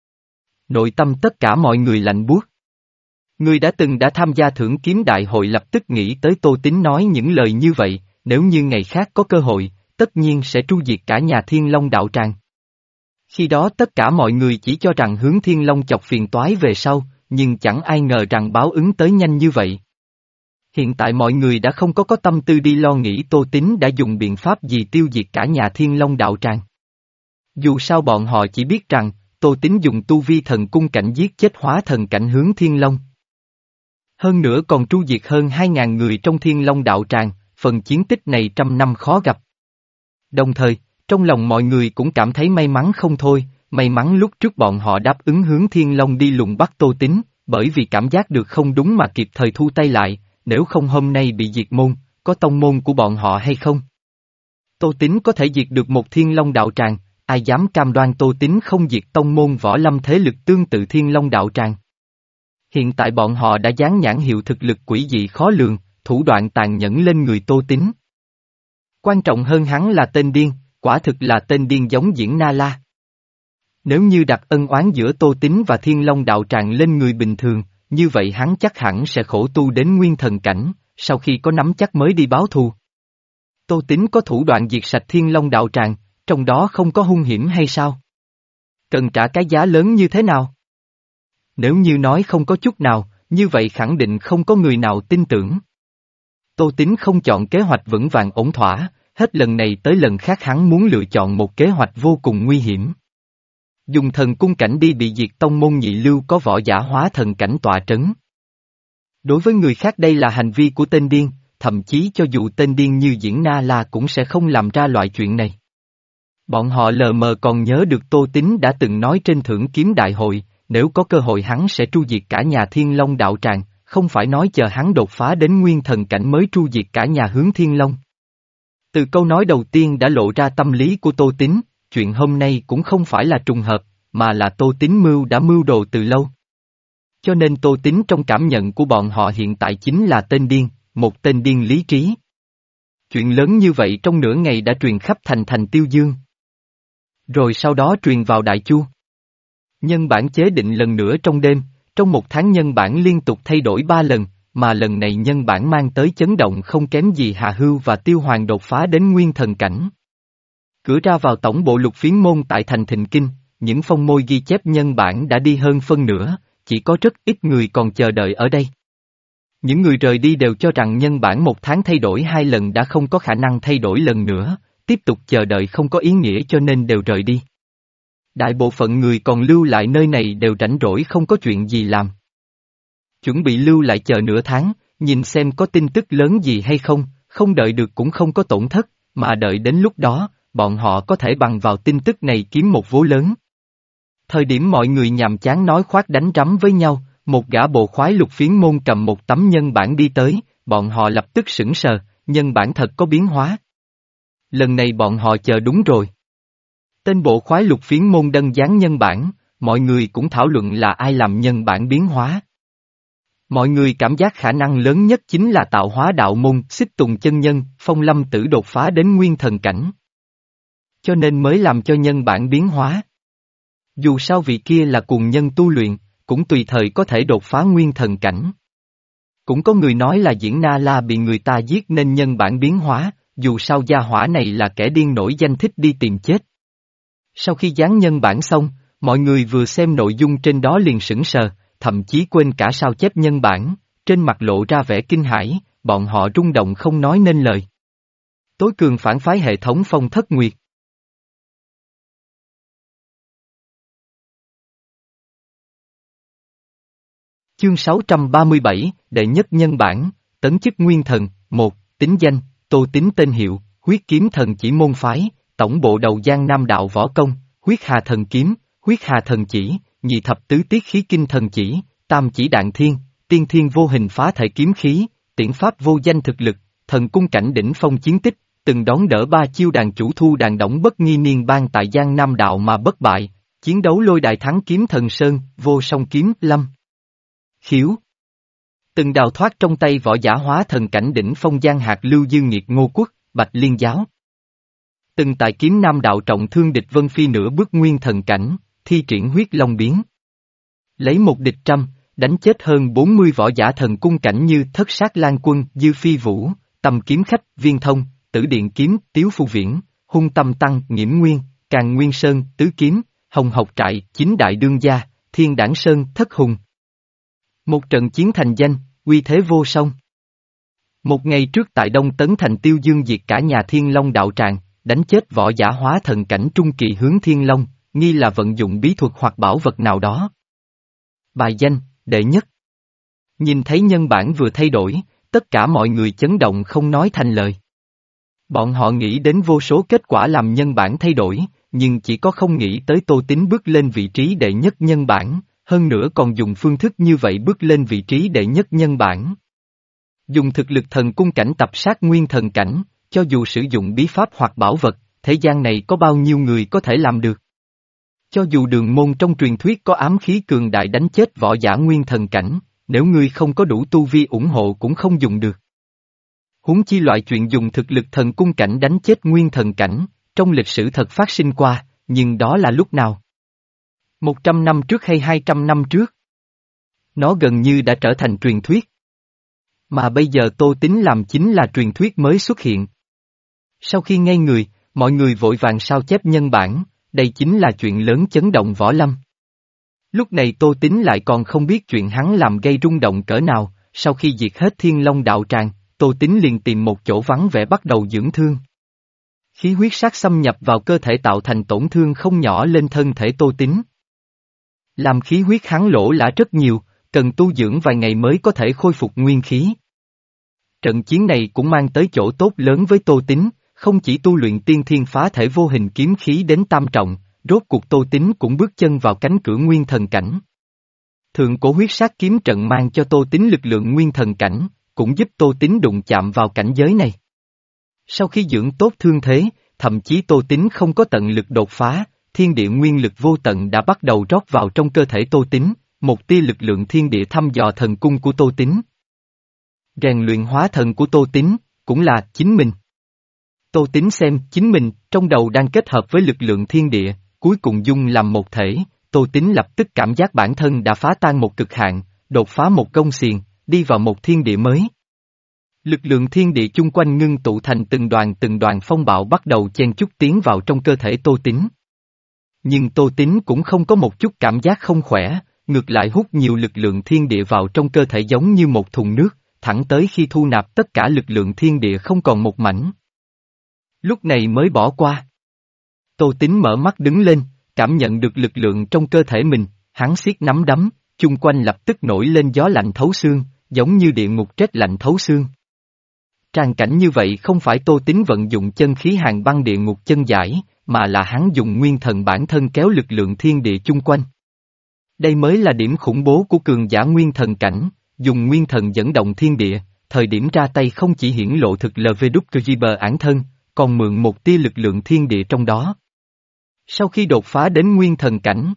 Nội tâm tất cả mọi người lạnh buốt. Người đã từng đã tham gia thưởng kiếm đại hội lập tức nghĩ tới Tô Tín nói những lời như vậy, nếu như ngày khác có cơ hội, tất nhiên sẽ tru diệt cả nhà Thiên Long đạo tràng. Khi đó tất cả mọi người chỉ cho rằng Hướng Thiên Long chọc phiền toái về sau, nhưng chẳng ai ngờ rằng báo ứng tới nhanh như vậy. Hiện tại mọi người đã không có có tâm tư đi lo nghĩ Tô Tín đã dùng biện pháp gì tiêu diệt cả nhà Thiên Long đạo tràng. Dù sao bọn họ chỉ biết rằng, Tô Tín dùng tu vi thần cung cảnh giết chết hóa thần cảnh Hướng Thiên Long. Hơn nữa còn tru diệt hơn hai ngàn người trong Thiên Long đạo tràng, phần chiến tích này trăm năm khó gặp. Đồng thời, trong lòng mọi người cũng cảm thấy may mắn không thôi, may mắn lúc trước bọn họ đáp ứng Hướng Thiên Long đi lùng bắt Tô Tín, bởi vì cảm giác được không đúng mà kịp thời thu tay lại, nếu không hôm nay bị diệt môn, có tông môn của bọn họ hay không? Tô Tín có thể diệt được một Thiên Long đạo tràng, ai dám cam đoan Tô Tín không diệt tông môn võ lâm thế lực tương tự Thiên Long đạo tràng. Hiện tại bọn họ đã dán nhãn hiệu thực lực quỷ dị khó lường, thủ đoạn tàn nhẫn lên người Tô Tín. Quan trọng hơn hắn là tên điên, quả thực là tên điên giống Diễn Na La. Nếu như đặt ân oán giữa Tô Tín và Thiên Long đạo tràng lên người bình thường, như vậy hắn chắc hẳn sẽ khổ tu đến nguyên thần cảnh, sau khi có nắm chắc mới đi báo thù. Tô Tín có thủ đoạn diệt sạch Thiên Long đạo tràng, trong đó không có hung hiểm hay sao? Cần trả cái giá lớn như thế nào? Nếu như nói không có chút nào, như vậy khẳng định không có người nào tin tưởng. Tô Tín không chọn kế hoạch vững vàng ổn thỏa, hết lần này tới lần khác hắn muốn lựa chọn một kế hoạch vô cùng nguy hiểm. Dùng thần cung cảnh đi bị diệt tông môn nhị lưu có võ giả hóa thần cảnh tọa trấn. Đối với người khác đây là hành vi của tên điên, thậm chí cho dù tên điên như Diễn Na La cũng sẽ không làm ra loại chuyện này. Bọn họ lờ mờ còn nhớ được Tô Tín đã từng nói trên thưởng kiếm đại hội, nếu có cơ hội hắn sẽ tru diệt cả nhà Thiên Long đạo tràng, không phải nói chờ hắn đột phá đến nguyên thần cảnh mới tru diệt cả nhà Hướng Thiên Long. Từ câu nói đầu tiên đã lộ ra tâm lý của Tô Tín, chuyện hôm nay cũng không phải là trùng hợp, mà là Tô Tín mưu đã mưu đồ từ lâu. Cho nên Tô Tín trong cảm nhận của bọn họ hiện tại chính là tên điên, một tên điên lý trí. Chuyện lớn như vậy trong nửa ngày đã truyền khắp thành thành Tiêu Dương. Rồi sau đó truyền vào Đại Chu. Nhân bản chế định lần nữa trong đêm, trong một tháng nhân bản liên tục thay đổi ba lần, mà lần này nhân bản mang tới chấn động không kém gì Hà Hưu và Tiêu Hoàng đột phá đến nguyên thần cảnh. Cửa ra vào tổng bộ Lục Phiến môn tại thành Thịnh Kinh, những phong môi ghi chép nhân bản đã đi hơn phân nửa, chỉ có rất ít người còn chờ đợi ở đây. Những người rời đi đều cho rằng nhân bản một tháng thay đổi hai lần đã không có khả năng thay đổi lần nữa, tiếp tục chờ đợi không có ý nghĩa cho nên đều rời đi. Đại bộ phận người còn lưu lại nơi này đều rảnh rỗi không có chuyện gì làm. Chuẩn bị lưu lại chờ nửa tháng, nhìn xem có tin tức lớn gì hay không, không đợi được cũng không có tổn thất, mà đợi đến lúc đó, bọn họ có thể bằng vào tin tức này kiếm một vố lớn. Thời điểm mọi người nhàm chán nói khoác đánh rắm với nhau, một gã bộ khoái Lục Phiến môn cầm một tấm nhân bản đi tới, bọn họ lập tức sững sờ, nhân bản thật có biến hóa. Lần này bọn họ chờ đúng rồi. Tên bộ khoái Lục Phiến môn đăng dán nhân bản, mọi người cũng thảo luận là ai làm nhân bản biến hóa. Mọi người cảm giác khả năng lớn nhất chính là tạo hóa đạo môn, Xích Tùng chân nhân, Phong Lâm Tử đột phá đến nguyên thần cảnh. Cho nên mới làm cho nhân bản biến hóa. Dù sao vị kia là cuồng nhân tu luyện, cũng tùy thời có thể đột phá nguyên thần cảnh. Cũng có người nói là Diễn Na La bị người ta giết nên nhân bản biến hóa, dù sao gia hỏa này là kẻ điên nổi danh thích đi tìm chết. Sau khi dán nhân bản xong, mọi người vừa xem nội dung trên đó liền sững sờ, thậm chí quên cả sao chép nhân bản, trên mặt lộ ra vẻ kinh hãi, bọn họ rung động không nói nên lời. Tối cường phản phái hệ thống Phong Thất Nguyệt. Chương sáu trăm ba mươi bảy, đệ nhất nhân bản, tấn chức nguyên thần, một, tính danh, Tô Tín tên hiệu, huyết kiếm thần chỉ môn phái, tổng bộ đầu Giang Nam đạo võ công, huyết hà thần kiếm, huyết hà thần chỉ, nhị thập tứ tiết khí kinh thần chỉ, tam chỉ đạn thiên, tiên thiên vô hình phá thể kiếm khí, tiễn pháp vô danh thực lực, thần cung cảnh đỉnh phong chiến tích, từng đón đỡ ba chiêu đàn chủ thu đàn đổng bất nghi niên bang tại Giang Nam đạo mà bất bại, chiến đấu lôi đại thắng kiếm thần sơn, vô song kiếm, lâm. Khiếu. Từng đào thoát trong tay võ giả hóa thần cảnh đỉnh phong Giang Hạt Lưu Dương Nghiệt Ngô Quốc, Bạch Liên Giáo. Từng tại kiếm nam đạo trọng thương địch Vân Phi nửa bước nguyên thần cảnh, thi triển huyết long biến. Lấy một địch trăm, đánh chết hơn bốn mươi võ giả thần cung cảnh như Thất Sát Lan Quân, Dư Phi Vũ, Tâm Kiếm Khách, Viên Thông, Tử Điện Kiếm, Tiếu Phu Viễn, Hung Tâm Tăng, Nghiễm Nguyên, Càn Nguyên Sơn, Tứ Kiếm, Hồng Học Trại, Chính Đại Đương Gia, Thiên Đảng Sơn, Thất Hùng. Một trận chiến thành danh, uy thế vô song. Một ngày trước tại Đông Tấn thành Tiêu Dương diệt cả nhà Thiên Long đạo tràng, đánh chết võ giả hóa thần cảnh trung kỳ Hướng Thiên Long, nghi là vận dụng bí thuật hoặc bảo vật nào đó. Bài danh, đệ nhất. Nhìn thấy nhân bản vừa thay đổi, tất cả mọi người chấn động không nói thành lời. Bọn họ nghĩ đến vô số kết quả làm nhân bản thay đổi, nhưng chỉ có không nghĩ tới Tô Tín bước lên vị trí đệ nhất nhân bản, hơn nữa còn dùng phương thức như vậy bước lên vị trí đệ nhất nhân bản. Dùng thực lực thần cung cảnh tập sát nguyên thần cảnh, cho dù sử dụng bí pháp hoặc bảo vật, thế gian này có bao nhiêu người có thể làm được. Cho dù đường môn trong truyền thuyết có ám khí cường đại đánh chết võ giả nguyên thần cảnh, nếu ngươi không có đủ tu vi ủng hộ cũng không dùng được. Huống chi loại chuyện dùng thực lực thần cung cảnh đánh chết nguyên thần cảnh, trong lịch sử thật phát sinh qua, nhưng đó là lúc nào? Một trăm năm trước hay hai trăm năm trước? Nó gần như đã trở thành truyền thuyết. Mà bây giờ Tô Tín làm chính là truyền thuyết mới xuất hiện. Sau khi ngây người, mọi người vội vàng sao chép nhân bản, đây chính là chuyện lớn chấn động võ lâm. Lúc này Tô Tín lại còn không biết chuyện hắn làm gây rung động cỡ nào, sau khi diệt hết Thiên Long đạo tràng, Tô Tín liền tìm một chỗ vắng vẻ bắt đầu dưỡng thương. Khí huyết sát xâm nhập vào cơ thể tạo thành tổn thương không nhỏ lên thân thể Tô Tín. Làm khí huyết hắn lỗ lã rất nhiều, cần tu dưỡng vài ngày mới có thể khôi phục nguyên khí. Trận chiến này cũng mang tới chỗ tốt lớn với Tô Tín, không chỉ tu luyện tiên thiên phá thể vô hình kiếm khí đến tam trọng, rốt cuộc Tô Tín cũng bước chân vào cánh cửa nguyên thần cảnh. Thượng cổ huyết sát kiếm trận mang cho Tô Tín lực lượng nguyên thần cảnh, cũng giúp Tô Tín đụng chạm vào cảnh giới này. Sau khi dưỡng tốt thương thế, thậm chí Tô Tín không có tận lực đột phá, thiên địa nguyên lực vô tận đã bắt đầu rót vào trong cơ thể Tô Tín, một tia lực lượng thiên địa thăm dò thần cung của Tô Tín. Rèn luyện hóa thần của Tô Tín, cũng là chính mình. Tô Tín xem chính mình, trong đầu đang kết hợp với lực lượng thiên địa, cuối cùng dung làm một thể, Tô Tín lập tức cảm giác bản thân đã phá tan một cực hạn, đột phá một gông xiềng, đi vào một thiên địa mới. Lực lượng thiên địa chung quanh ngưng tụ thành từng đoàn từng đoàn phong bạo bắt đầu chen chúc tiến vào trong cơ thể Tô Tín. Nhưng Tô Tín cũng không có một chút cảm giác không khỏe, ngược lại hút nhiều lực lượng thiên địa vào trong cơ thể giống như một thùng nước, thẳng tới khi thu nạp tất cả lực lượng thiên địa không còn một mảnh. Lúc này mới bỏ qua. Tô Tín mở mắt đứng lên, cảm nhận được lực lượng trong cơ thể mình, hắn siết nắm đấm, chung quanh lập tức nổi lên gió lạnh thấu xương, giống như địa ngục rét lạnh thấu xương. Tràng cảnh như vậy không phải Tô Tín vận dụng chân khí hàng băng địa ngục chân giải, mà là hắn dùng nguyên thần bản thân kéo lực lượng thiên địa chung quanh. Đây mới là điểm khủng bố của cường giả nguyên thần cảnh, dùng nguyên thần dẫn động thiên địa, thời điểm ra tay không chỉ hiển lộ thực lờ vê đúc bờ ản thân, còn mượn một tia lực lượng thiên địa trong đó. Sau khi đột phá đến nguyên thần cảnh,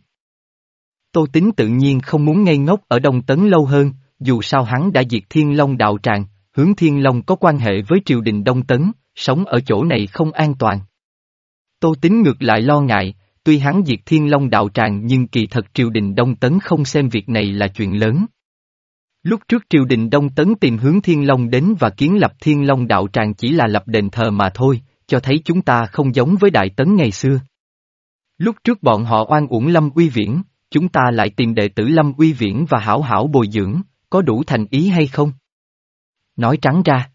Tô Tín tự nhiên không muốn ngây ngốc ở Đông Tấn lâu hơn, dù sao hắn đã diệt Thiên Long đạo tràng, hướng Thiên Long có quan hệ với triều đình Đông Tấn, sống ở chỗ này không an toàn. Tô Tín ngược lại lo ngại, tuy hắn diệt Thiên Long đạo tràng nhưng kỳ thật triều đình Đông Tấn không xem việc này là chuyện lớn. Lúc trước triều đình Đông Tấn tìm hướng Thiên Long đến và kiến lập Thiên Long đạo tràng chỉ là lập đền thờ mà thôi, cho thấy chúng ta không giống với Đại Tấn ngày xưa. Lúc trước bọn họ oan uổng Lâm Uy Viễn, chúng ta lại tìm đệ tử Lâm Uy Viễn và hảo hảo bồi dưỡng, có đủ thành ý hay không? Nói trắng ra,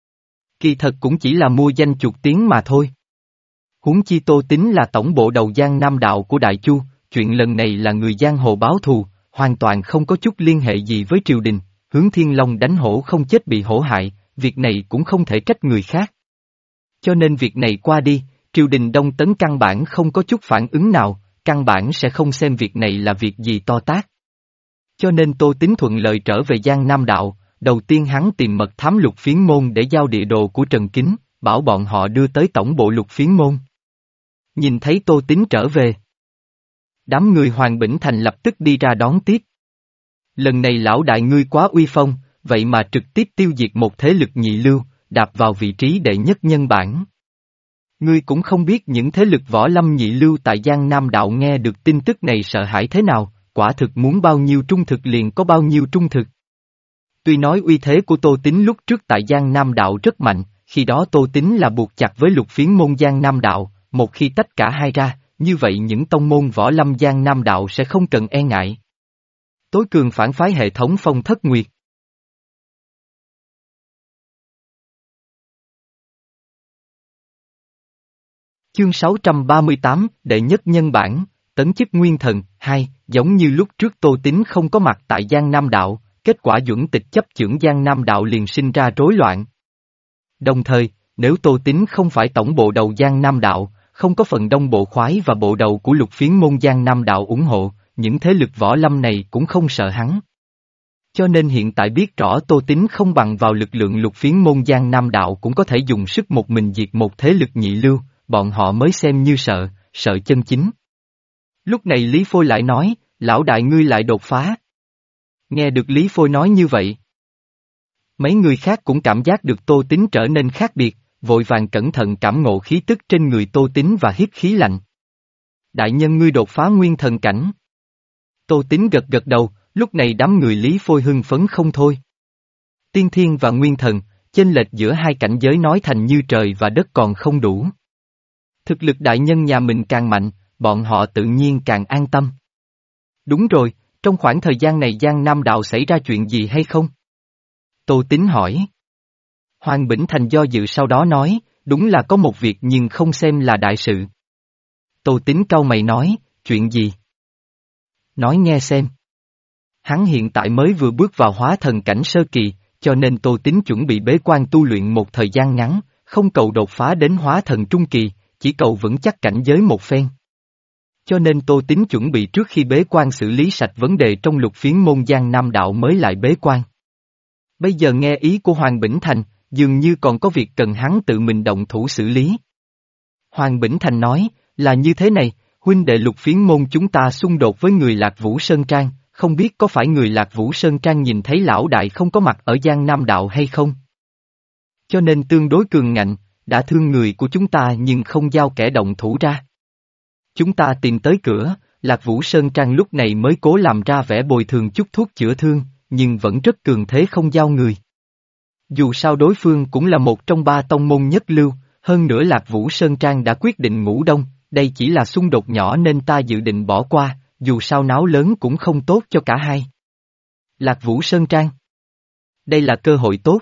kỳ thật cũng chỉ là mua danh chuột tiếng mà thôi. Huống chi Tô Tín là tổng bộ đầu Giang Nam đạo của Đại Chu, chuyện lần này là người giang hồ báo thù, hoàn toàn không có chút liên hệ gì với triều đình, hướng Thiên Long đánh hổ không chết bị hổ hại, việc này cũng không thể trách người khác. Cho nên việc này qua đi, triều đình Đông Tấn căn bản không có chút phản ứng nào, căn bản sẽ không xem việc này là việc gì to tát. Cho nên Tô Tín thuận lợi trở về Giang Nam đạo, đầu tiên hắn tìm mật thám Lục Phiến Môn để giao địa đồ của Trần Kính, bảo bọn họ đưa tới tổng bộ Lục Phiến Môn. Nhìn thấy Tô Tín trở về, đám người Hoàng Bỉnh Thành lập tức đi ra đón tiếp. Lần này lão đại ngươi quá uy phong, vậy mà trực tiếp tiêu diệt một thế lực nhị lưu, đạp vào vị trí đệ nhất nhân bản. Ngươi cũng không biết những thế lực võ lâm nhị lưu tại Giang Nam đạo nghe được tin tức này sợ hãi thế nào, quả thực muốn bao nhiêu trung thực liền có bao nhiêu trung thực. Tuy nói uy thế của Tô Tín lúc trước tại Giang Nam đạo rất mạnh, khi đó Tô Tín là buộc chặt với Lục Phiến Môn Giang Nam đạo, một khi tách cả hai ra, như vậy những tông môn võ lâm Giang Nam đạo sẽ không cần e ngại. Tối cường phản phái hệ thống Phong Thất Nguyệt. Chương sáu trăm ba mươi tám, Đệ nhất nhân bản, tấn chức nguyên thần, hai, giống như lúc trước Tô Tín không có mặt tại Giang Nam đạo, kết quả Duẩn Tịch chấp chưởng Giang Nam đạo liền sinh ra rối loạn. Đồng thời, nếu Tô Tín không phải tổng bộ đầu Giang Nam đạo, không có phần đông bộ khoái và bộ đầu của Lục Phiến Môn Giang Nam đạo ủng hộ, những thế lực võ lâm này cũng không sợ hắn. Cho nên hiện tại biết rõ Tô Tín không bằng vào lực lượng Lục Phiến Môn Giang Nam đạo cũng có thể dùng sức một mình diệt một thế lực nhị lưu, bọn họ mới xem như sợ, sợ chân chính. Lúc này Lý Phôi lại nói, lão đại ngươi lại đột phá. Nghe được Lý Phôi nói như vậy, mấy người khác cũng cảm giác được Tô Tín trở nên khác biệt, vội vàng cẩn thận cảm ngộ khí tức trên người Tô Tín và hít khí lạnh. Đại nhân ngươi đột phá nguyên thần cảnh. Tô Tín gật gật đầu, lúc này đám người Lý Phôi hưng phấn không thôi. Tiên thiên và nguyên thần, chênh lệch giữa hai cảnh giới nói thành như trời và đất còn không đủ. Thực lực đại nhân nhà mình càng mạnh, bọn họ tự nhiên càng an tâm. Đúng rồi, trong khoảng thời gian này Giang Nam Đạo xảy ra chuyện gì hay không? Tô Tín hỏi. Hoàng Bỉnh Thành do dự sau đó nói, đúng là có một việc nhưng không xem là đại sự. Tô Tín cau mày nói, chuyện gì? Nói nghe xem. Hắn hiện tại mới vừa bước vào hóa thần cảnh sơ kỳ, cho nên Tô Tín chuẩn bị bế quan tu luyện một thời gian ngắn, không cầu đột phá đến hóa thần trung kỳ, chỉ cầu vững chắc cảnh giới một phen. Cho nên Tô Tín chuẩn bị trước khi bế quan xử lý sạch vấn đề trong lục phiến môn Giang Nam Đạo mới lại bế quan. Bây giờ nghe ý của Hoàng Bỉnh Thành, dường như còn có việc cần hắn tự mình động thủ xử lý. Hoàng Bỉnh Thành nói, là như thế này, huynh đệ lục phiến môn chúng ta xung đột với người Lạc Vũ Sơn Trang, không biết có phải người Lạc Vũ Sơn Trang nhìn thấy lão đại không có mặt ở Giang Nam Đạo hay không? Cho nên tương đối cường ngạnh, đã thương người của chúng ta nhưng không giao kẻ động thủ ra. Chúng ta tìm tới cửa, Lạc Vũ Sơn Trang lúc này mới cố làm ra vẻ bồi thường chút thuốc chữa thương, nhưng vẫn rất cường thế không giao người. Dù sao đối phương cũng là một trong ba tông môn nhất lưu, hơn nữa Lạc Vũ Sơn Trang đã quyết định ngủ đông, đây chỉ là xung đột nhỏ nên ta dự định bỏ qua, dù sao náo lớn cũng không tốt cho cả hai. Lạc Vũ Sơn Trang. Đây là cơ hội tốt.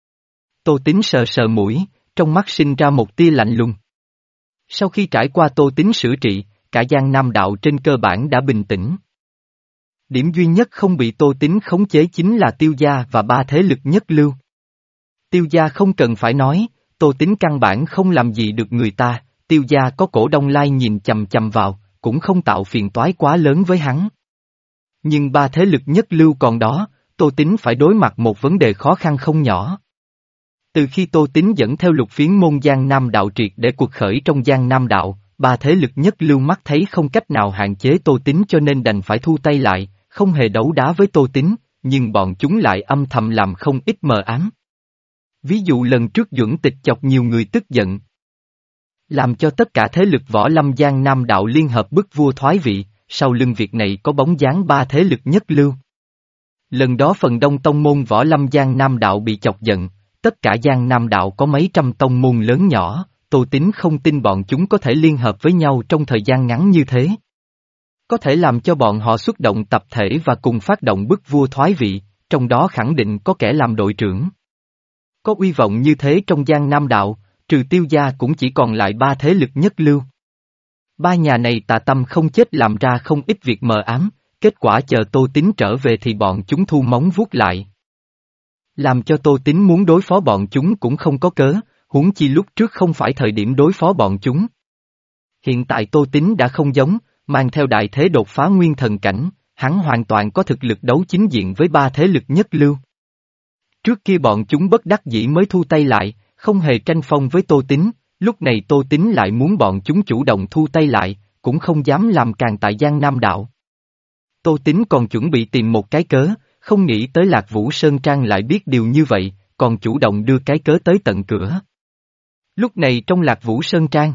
Tô Tín sờ sờ mũi, trong mắt sinh ra một tia lạnh lùng. Sau khi trải qua Tô Tín sửa trị, cả Giang Nam Đạo trên cơ bản đã bình tĩnh. Điểm duy nhất không bị Tô Tín khống chế chính là Tiêu gia và ba thế lực nhất lưu. Tiêu gia không cần phải nói, Tô Tín căn bản không làm gì được người ta, Tiêu gia có cổ đông lai nhìn chằm chằm vào, cũng không tạo phiền toái quá lớn với hắn. Nhưng ba thế lực nhất lưu còn đó, Tô Tín phải đối mặt một vấn đề khó khăn không nhỏ. Từ khi Tô Tín dẫn theo lục phiến môn Giang Nam Đạo triệt để cuộc khởi trong Giang Nam Đạo, ba thế lực nhất lưu mắt thấy không cách nào hạn chế Tô Tín cho nên đành phải thu tay lại, không hề đấu đá với Tô Tín, nhưng bọn chúng lại âm thầm làm không ít mờ ám. Ví dụ lần trước Duẩn Tịch chọc nhiều người tức giận, làm cho tất cả thế lực võ lâm Giang Nam Đạo liên hợp bức vua thoái vị, sau lưng việc này có bóng dáng ba thế lực nhất lưu. Lần đó phần đông tông môn võ lâm Giang Nam Đạo bị chọc giận, tất cả Giang Nam Đạo có mấy trăm tông môn lớn nhỏ, Tô Tín không tin bọn chúng có thể liên hợp với nhau trong thời gian ngắn như thế. Có thể làm cho bọn họ xuất động tập thể và cùng phát động bức vua thoái vị, trong đó khẳng định có kẻ làm đội trưởng. Có uy vọng như thế trong Giang Nam Đạo, trừ Tiêu gia cũng chỉ còn lại ba thế lực nhất lưu. Ba nhà này tà tâm không chết làm ra không ít việc mờ ám, kết quả chờ Tô Tín trở về thì bọn chúng thu móng vuốt lại. Làm cho Tô Tín muốn đối phó bọn chúng cũng không có cớ, huống chi lúc trước không phải thời điểm đối phó bọn chúng. Hiện tại Tô Tín đã không giống, mang theo đại thế đột phá nguyên thần cảnh, hắn hoàn toàn có thực lực đấu chính diện với ba thế lực nhất lưu. Trước kia bọn chúng bất đắc dĩ mới thu tay lại, không hề tranh phong với Tô Tín, lúc này Tô Tín lại muốn bọn chúng chủ động thu tay lại, cũng không dám làm càng tại Giang Nam Đạo. Tô Tín còn chuẩn bị tìm một cái cớ, không nghĩ tới Lạc Vũ Sơn Trang lại biết điều như vậy, còn chủ động đưa cái cớ tới tận cửa. Lúc này trong Lạc Vũ Sơn Trang,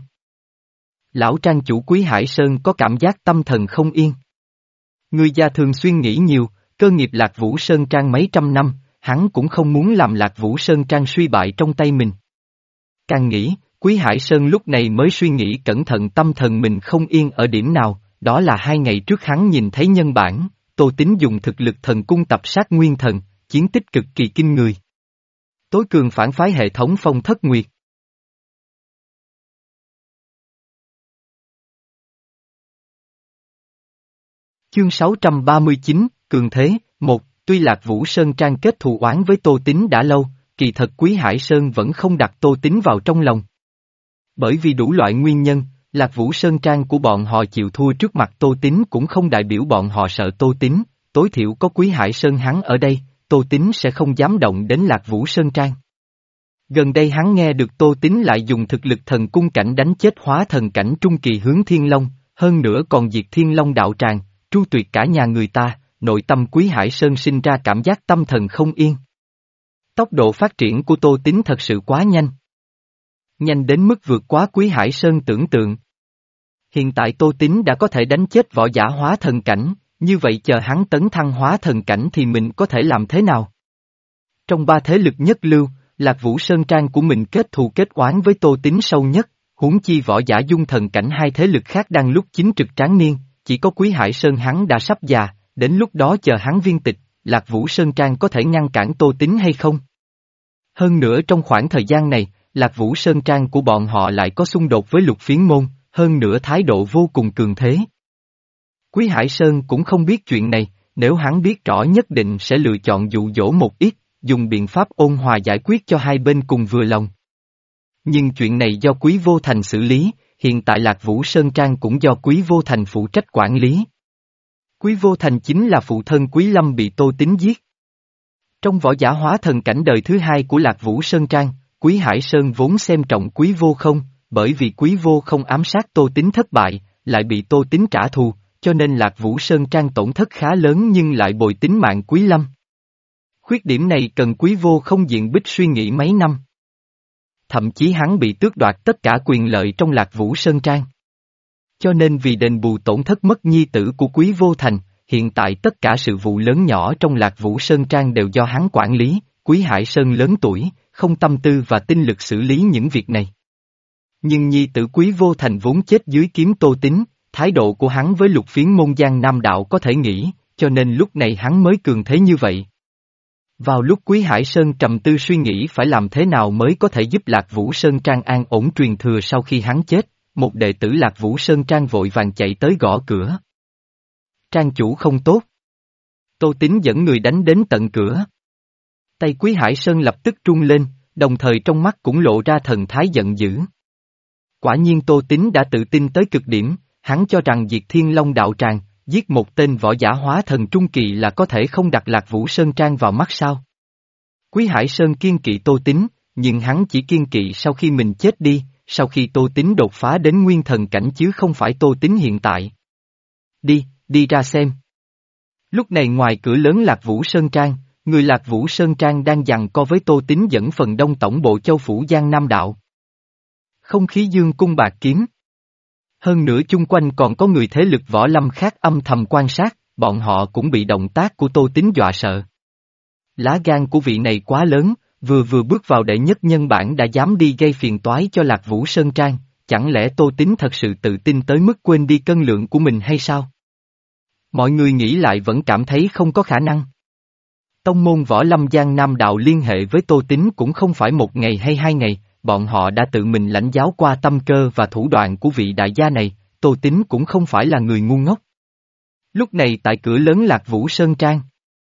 lão trang chủ Quý Hải Sơn có cảm giác tâm thần không yên. Người già thường xuyên nghĩ nhiều, cơ nghiệp Lạc Vũ Sơn Trang mấy trăm năm, hắn cũng không muốn làm Lạc Vũ Sơn Trang suy bại trong tay mình. Càng nghĩ, Quý Hải Sơn lúc này mới suy nghĩ cẩn thận tâm thần mình không yên ở điểm nào, đó là hai ngày trước hắn nhìn thấy nhân bản, Tô Tín dùng thực lực thần cung tập sát nguyên thần, chiến tích cực kỳ kinh người. Tối cường phản phái hệ thống Phong Thất Nguyệt. Chương sáu trăm ba mươi chín, Cường Thế, một, tuy Lạc Vũ Sơn Trang kết thù oán với Tô Tín đã lâu, kỳ thật Quý Hải Sơn vẫn không đặt Tô Tín vào trong lòng. Bởi vì đủ loại nguyên nhân, Lạc Vũ Sơn Trang của bọn họ chịu thua trước mặt Tô Tín cũng không đại biểu bọn họ sợ Tô Tín, tối thiểu có Quý Hải Sơn hắn ở đây, Tô Tín sẽ không dám động đến Lạc Vũ Sơn Trang. Gần đây hắn nghe được Tô Tín lại dùng thực lực thần cung cảnh đánh chết hóa thần cảnh trung kỳ hướng Thiên Long, hơn nữa còn diệt Thiên Long đạo tràng, tru tuyệt cả nhà người ta, nội tâm Quý Hải Sơn sinh ra cảm giác tâm thần không yên. Tốc độ phát triển của Tô Tín thật sự quá nhanh. Nhanh đến mức vượt quá Quý Hải Sơn tưởng tượng. Hiện tại Tô Tín đã có thể đánh chết võ giả hóa thần cảnh, như vậy chờ hắn tấn thăng hóa thần cảnh thì mình có thể làm thế nào? Trong ba thế lực nhất lưu, Lạc Vũ Sơn Trang của mình kết thù kết oán với Tô Tín sâu nhất, huống chi võ giả dung thần cảnh hai thế lực khác đang lúc chính trực tráng niên, chỉ có Quý Hải Sơn hắn đã sắp già, đến lúc đó chờ hắn viên tịch, Lạc Vũ Sơn Trang có thể ngăn cản Tô Tín hay không? Hơn nữa trong khoảng thời gian này, Lạc Vũ Sơn Trang của bọn họ lại có xung đột với Lục Phiến Môn, hơn nữa thái độ vô cùng cường thế. Quý Hải Sơn cũng không biết chuyện này, nếu hắn biết rõ nhất định sẽ lựa chọn dụ dỗ một ít, dùng biện pháp ôn hòa giải quyết cho hai bên cùng vừa lòng. Nhưng chuyện này do Quý Vô Thành xử lý, hiện tại Lạc Vũ Sơn Trang cũng do Quý Vô Thành phụ trách quản lý. Quý Vô Thành chính là phụ thân Quý Lâm bị Tô Tín giết. Trong võ giả hóa thần cảnh đời thứ hai của Lạc Vũ Sơn Trang, Quý Hải Sơn vốn xem trọng Quý Vô Không, bởi vì Quý Vô Không ám sát Tô Tín thất bại, lại bị Tô Tín trả thù, cho nên Lạc Vũ Sơn Trang tổn thất khá lớn nhưng lại bồi tính mạng Quý Lâm. Khuyết điểm này cần Quý Vô Không diện bích suy nghĩ mấy năm. Thậm chí hắn bị tước đoạt tất cả quyền lợi trong Lạc Vũ Sơn Trang. Cho nên vì đền bù tổn thất mất nhi tử của Quý Vô Thành, hiện tại tất cả sự vụ lớn nhỏ trong Lạc Vũ Sơn Trang đều do hắn quản lý. Quý Hải Sơn lớn tuổi, không tâm tư và tinh lực xử lý những việc này. Nhưng nhi tử Quý Vô Thành vốn chết dưới kiếm Tô Tín, thái độ của hắn với Lục Phiến Môn Giang Nam Đạo có thể nghĩ, cho nên lúc này hắn mới cường thế như vậy. Vào lúc Quý Hải Sơn trầm tư suy nghĩ phải làm thế nào mới có thể giúp Lạc Vũ Sơn Trang an ổn truyền thừa sau khi hắn chết, một đệ tử Lạc Vũ Sơn Trang vội vàng chạy tới gõ cửa. Trang chủ không tốt. Tô Tín dẫn người đánh đến tận cửa. Tay Quý Hải Sơn lập tức run lên, đồng thời trong mắt cũng lộ ra thần thái giận dữ. Quả nhiên Tô Tín đã tự tin tới cực điểm, hắn cho rằng diệt Thiên Long đạo tràng, giết một tên võ giả hóa thần trung kỳ là có thể không đặt Lạc Vũ Sơn Trang vào mắt sao. Quý Hải Sơn kiên kỵ Tô Tín, nhưng hắn chỉ kiên kỵ sau khi mình chết đi, sau khi Tô Tín đột phá đến nguyên thần cảnh chứ không phải Tô Tín hiện tại. Đi, đi ra xem. Lúc này ngoài cửa lớn Lạc Vũ Sơn Trang, người Lạc Vũ Sơn Trang đang giằng co với Tô Tín dẫn phần đông tổng bộ châu phủ Giang Nam Đạo. Không khí dương cung bạc kiếm. Hơn nữa chung quanh còn có người thế lực võ lâm khác âm thầm quan sát, bọn họ cũng bị động tác của Tô Tín dọa sợ. Lá gan của vị này quá lớn, vừa vừa bước vào đệ nhất nhân bản đã dám đi gây phiền toái cho Lạc Vũ Sơn Trang, chẳng lẽ Tô Tín thật sự tự tin tới mức quên đi cân lượng của mình hay sao? Mọi người nghĩ lại vẫn cảm thấy không có khả năng. Tông môn võ lâm Giang Nam Đạo liên hệ với Tô Tín cũng không phải một ngày hay hai ngày, bọn họ đã tự mình lãnh giáo qua tâm cơ và thủ đoạn của vị đại gia này, Tô Tín cũng không phải là người ngu ngốc. Lúc này tại cửa lớn Lạc Vũ Sơn Trang.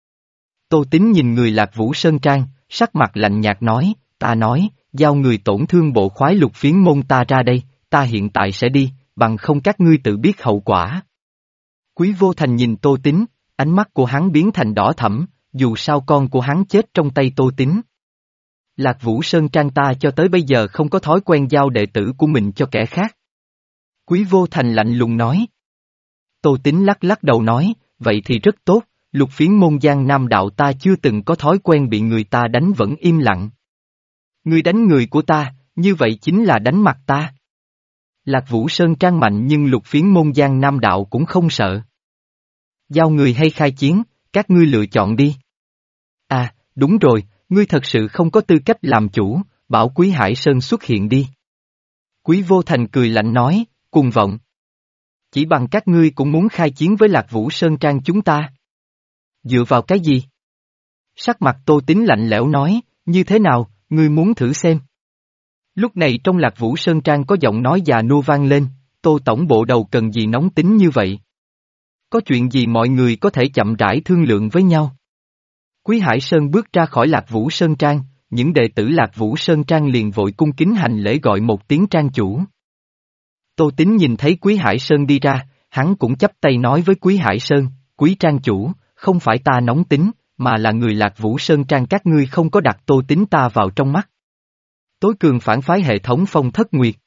Tô Tín nhìn người Lạc Vũ Sơn Trang, sắc mặt lạnh nhạt nói, ta nói, giao người tổn thương bộ khoái Lục Phiến Môn ta ra đây, ta hiện tại sẽ đi, bằng không các ngươi tự biết hậu quả. Quý Vô Thành nhìn Tô Tín, ánh mắt của hắn biến thành đỏ thẫm, dù sao con của hắn chết trong tay Tô Tín. Lạc Vũ Sơn Trang ta cho tới bây giờ không có thói quen giao đệ tử của mình cho kẻ khác. Quý Vô Thành lạnh lùng nói. Tô Tín lắc lắc đầu nói, vậy thì rất tốt, Lục Phiến Môn Giang Nam Đạo ta chưa từng có thói quen bị người ta đánh vẫn im lặng. Ngươi đánh người của ta, như vậy chính là đánh mặt ta. Lạc Vũ Sơn Trang mạnh nhưng Lục Phiến Môn Giang Nam Đạo cũng không sợ. Giao người hay khai chiến, các ngươi lựa chọn đi. À, đúng rồi, ngươi thật sự không có tư cách làm chủ, bảo Quý Hải Sơn xuất hiện đi. Quý Vô Thành cười lạnh nói, cuồng vọng. Chỉ bằng các ngươi cũng muốn khai chiến với Lạc Vũ Sơn Trang chúng ta. Dựa vào cái gì? Sắc mặt Tô Tín lạnh lẽo nói, như thế nào, ngươi muốn thử xem. Lúc này trong Lạc Vũ Sơn Trang có giọng nói già nua vang lên, Tô tổng bộ đầu cần gì nóng tính như vậy? Có chuyện gì mọi người có thể chậm rãi thương lượng với nhau? Quý Hải Sơn bước ra khỏi Lạc Vũ Sơn Trang, những đệ tử Lạc Vũ Sơn Trang liền vội cung kính hành lễ gọi một tiếng trang chủ. Tô Tín nhìn thấy Quý Hải Sơn đi ra, hắn cũng chắp tay nói với Quý Hải Sơn, Quý trang chủ, không phải ta nóng tính, mà là người Lạc Vũ Sơn Trang các ngươi không có đặt Tô Tín ta vào trong mắt. Tối cường phản phái hệ thống Phong Thất Nguyệt.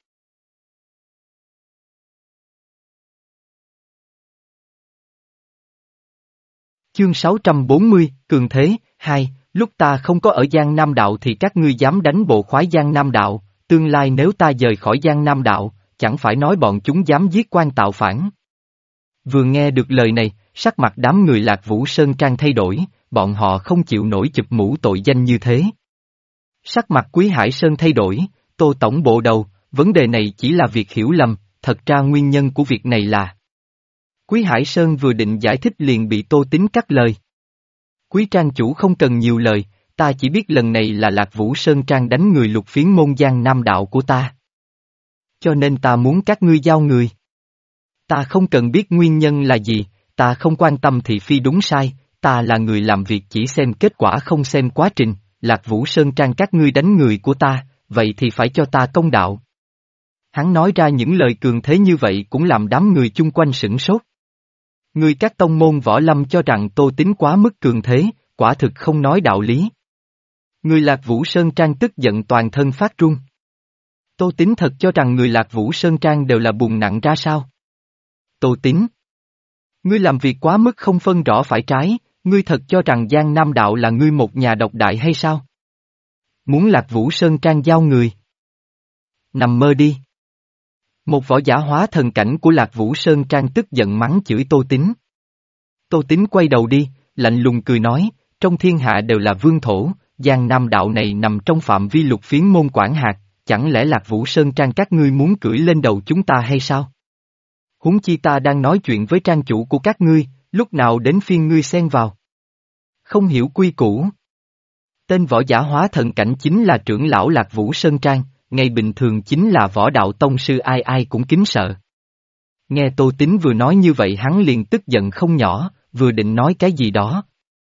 Chương sáu trăm bốn mươi, Cường Thế, hai, lúc ta không có ở Giang Nam Đạo thì các ngươi dám đánh bộ khoái Giang Nam Đạo, tương lai nếu ta rời khỏi Giang Nam Đạo, chẳng phải nói bọn chúng dám giết quan tạo phản. Vừa nghe được lời này, sắc mặt đám người Lạc Vũ Sơn Trang thay đổi, bọn họ không chịu nổi chụp mũ tội danh như thế. Sắc mặt Quý Hải Sơn thay đổi, Tô tổng bộ đầu, vấn đề này chỉ là việc hiểu lầm, thật ra nguyên nhân của việc này là Quý Hải Sơn vừa định giải thích liền bị Tô Tín cắt lời. Quý trang chủ không cần nhiều lời, ta chỉ biết lần này là Lạc Vũ Sơn Trang đánh người Lục Phiến môn Giang Nam đạo của ta. Cho nên ta muốn các ngươi giao người. Ta không cần biết nguyên nhân là gì, ta không quan tâm thị phi đúng sai, ta là người làm việc chỉ xem kết quả không xem quá trình, Lạc Vũ Sơn Trang các ngươi đánh người của ta, vậy thì phải cho ta công đạo. Hắn nói ra những lời cường thế như vậy cũng làm đám người chung quanh sửng sốt. Người các tông môn võ lâm cho rằng Tô Tín quá mức cường thế, quả thực không nói đạo lý. Người Lạc Vũ Sơn Trang tức giận toàn thân phát run. Tô Tín thật cho rằng người Lạc Vũ Sơn Trang đều là bùn nặng ra sao? Tô Tín, ngươi làm việc quá mức không phân rõ phải trái, ngươi thật cho rằng Giang Nam đạo là ngươi một nhà độc đại hay sao? Muốn Lạc Vũ Sơn Trang giao người? Nằm mơ đi. Một võ giả hóa thần cảnh của Lạc Vũ Sơn Trang tức giận mắng chửi Tô Tín. Tô Tín quay đầu đi, lạnh lùng cười nói, trong thiên hạ đều là vương thổ, Giang Nam đạo này nằm trong phạm vi Lục Phiến môn quản hạt, chẳng lẽ Lạc Vũ Sơn Trang các ngươi muốn cưỡi lên đầu chúng ta hay sao? Huống chi ta đang nói chuyện với trang chủ của các ngươi, lúc nào đến phiên ngươi xen vào? Không hiểu quy củ. Tên võ giả hóa thần cảnh chính là trưởng lão Lạc Vũ Sơn Trang, ngày bình thường chính là võ đạo tông sư ai ai cũng kính sợ. Nghe Tô Tín vừa nói như vậy hắn liền tức giận không nhỏ, vừa định nói cái gì đó.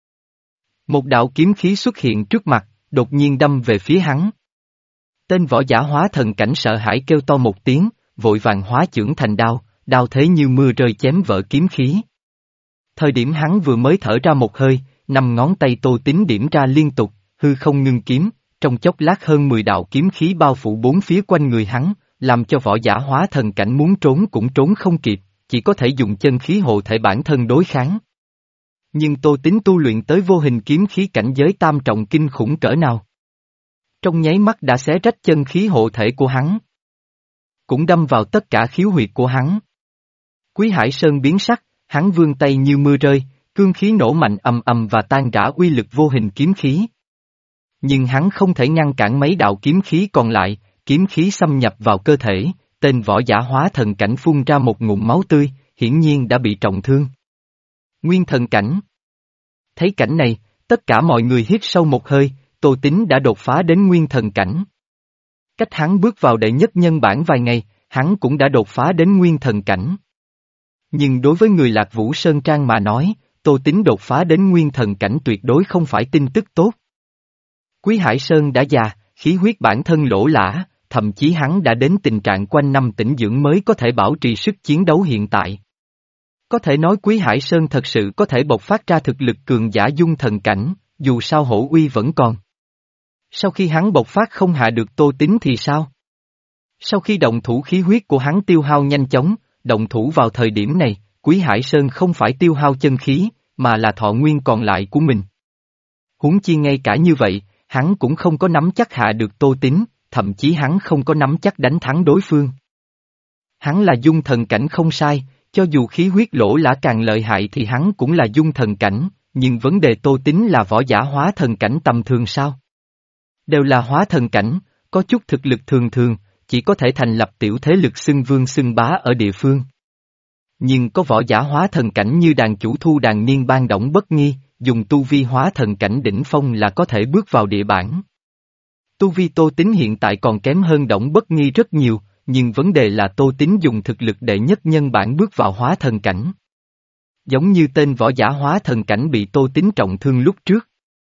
Một đạo kiếm khí xuất hiện trước mặt, đột nhiên đâm về phía hắn. Tên võ giả hóa thần cảnh sợ hãi kêu to một tiếng, vội vàng hóa chưởng thành đao, đao thế như mưa rơi chém vỡ kiếm khí. Thời điểm hắn vừa mới thở ra một hơi, năm ngón tay Tô Tín điểm ra liên tục, hư không ngưng kiếm, trong chốc lát hơn mười đạo kiếm khí bao phủ bốn phía quanh người hắn, làm cho võ giả hóa thần cảnh muốn trốn cũng trốn không kịp, chỉ có thể dùng chân khí hộ thể bản thân đối kháng. Nhưng Tô Tín tu luyện tới vô hình kiếm khí cảnh giới tam trọng kinh khủng cỡ nào. Trong nháy mắt đã xé rách chân khí hộ thể của hắn. Cũng đâm vào tất cả khiếu huyệt của hắn. Quý Hải Sơn biến sắc, hắn vươn tay như mưa rơi, cương khí nổ mạnh ầm ầm và tan rã uy lực vô hình kiếm khí. Nhưng hắn không thể ngăn cản mấy đạo kiếm khí còn lại, kiếm khí xâm nhập vào cơ thể, tên võ giả hóa thần cảnh phun ra một ngụm máu tươi, hiển nhiên đã bị trọng thương. Nguyên thần cảnh. Thấy cảnh này, tất cả mọi người hít sâu một hơi, Tô Tín đã đột phá đến nguyên thần cảnh. Cách hắn bước vào đệ nhất nhân bản vài ngày, hắn cũng đã đột phá đến nguyên thần cảnh. Nhưng đối với người Lạc Vũ Sơn Trang mà nói, Tô Tín đột phá đến nguyên thần cảnh tuyệt đối không phải tin tức tốt. Quý Hải Sơn đã già, khí huyết bản thân lỗ lã, thậm chí hắn đã đến tình trạng quanh năm tĩnh dưỡng mới có thể bảo trì sức chiến đấu hiện tại. Có thể nói Quý Hải Sơn thật sự có thể bộc phát ra thực lực cường giả dung thần cảnh, dù sao hổ uy vẫn còn. Sau khi hắn bộc phát không hạ được Tô Tín thì sao? Sau khi động thủ khí huyết của hắn tiêu hao nhanh chóng, động thủ vào thời điểm này, Quý Hải Sơn không phải tiêu hao chân khí, mà là thọ nguyên còn lại của mình. Huống chi ngay cả như vậy, hắn cũng không có nắm chắc hạ được Tô Tín, thậm chí hắn không có nắm chắc đánh thắng đối phương. Hắn là dung thần cảnh không sai, cho dù khí huyết lỗ lã càng lợi hại thì hắn cũng là dung thần cảnh, nhưng vấn đề Tô Tín là võ giả hóa thần cảnh tầm thường sao? Đều là hóa thần cảnh, có chút thực lực thường thường, chỉ có thể thành lập tiểu thế lực xưng vương xưng bá ở địa phương. Nhưng có võ giả hóa thần cảnh như đàn chủ Thu Đàn Niên Ban Đổng Bất Nghi, dùng tu vi hóa thần cảnh đỉnh phong là có thể bước vào địa bản. Tu vi Tô Tín hiện tại còn kém hơn Đổng Bất Nghi rất nhiều, nhưng vấn đề là Tô Tín dùng thực lực đệ nhất nhân bản bước vào hóa thần cảnh. Giống như tên võ giả hóa thần cảnh bị Tô Tín trọng thương lúc trước.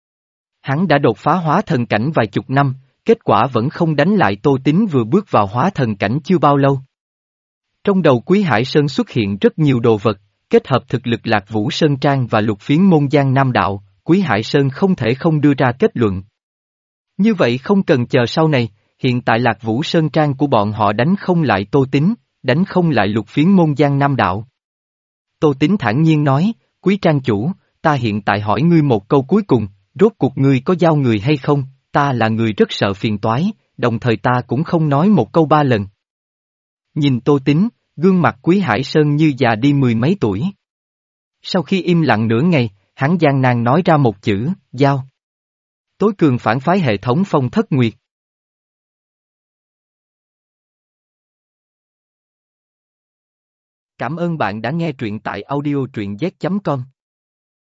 Hắn đã đột phá hóa thần cảnh vài chục năm, kết quả vẫn không đánh lại Tô Tín vừa bước vào hóa thần cảnh chưa bao lâu. Trong đầu Quý Hải Sơn xuất hiện rất nhiều đồ vật, kết hợp thực lực Lạc Vũ Sơn Trang và Lục Phiến môn Giang Nam đạo, Quý Hải Sơn không thể không đưa ra kết luận. Như vậy không cần chờ sau này, hiện tại Lạc Vũ Sơn Trang của bọn họ đánh không lại Tô Tín, đánh không lại Lục Phiến môn Giang Nam đạo. Tô Tín thản nhiên nói, Quý Trang chủ, ta hiện tại hỏi ngươi một câu cuối cùng, rốt cuộc ngươi có giao người hay không, ta là người rất sợ phiền toái, đồng thời ta cũng không nói một câu ba lần. Nhìn Tô Tín, gương mặt Quý Hải Sơn như già đi mười mấy tuổi. Sau khi im lặng nửa ngày, hắn gian nan nói ra một chữ, giao. Tối cường phản phái hệ thống Phong Thất Nguyệt. Cảm ơn bạn đã nghe truyện tại audio truyện z chấm com.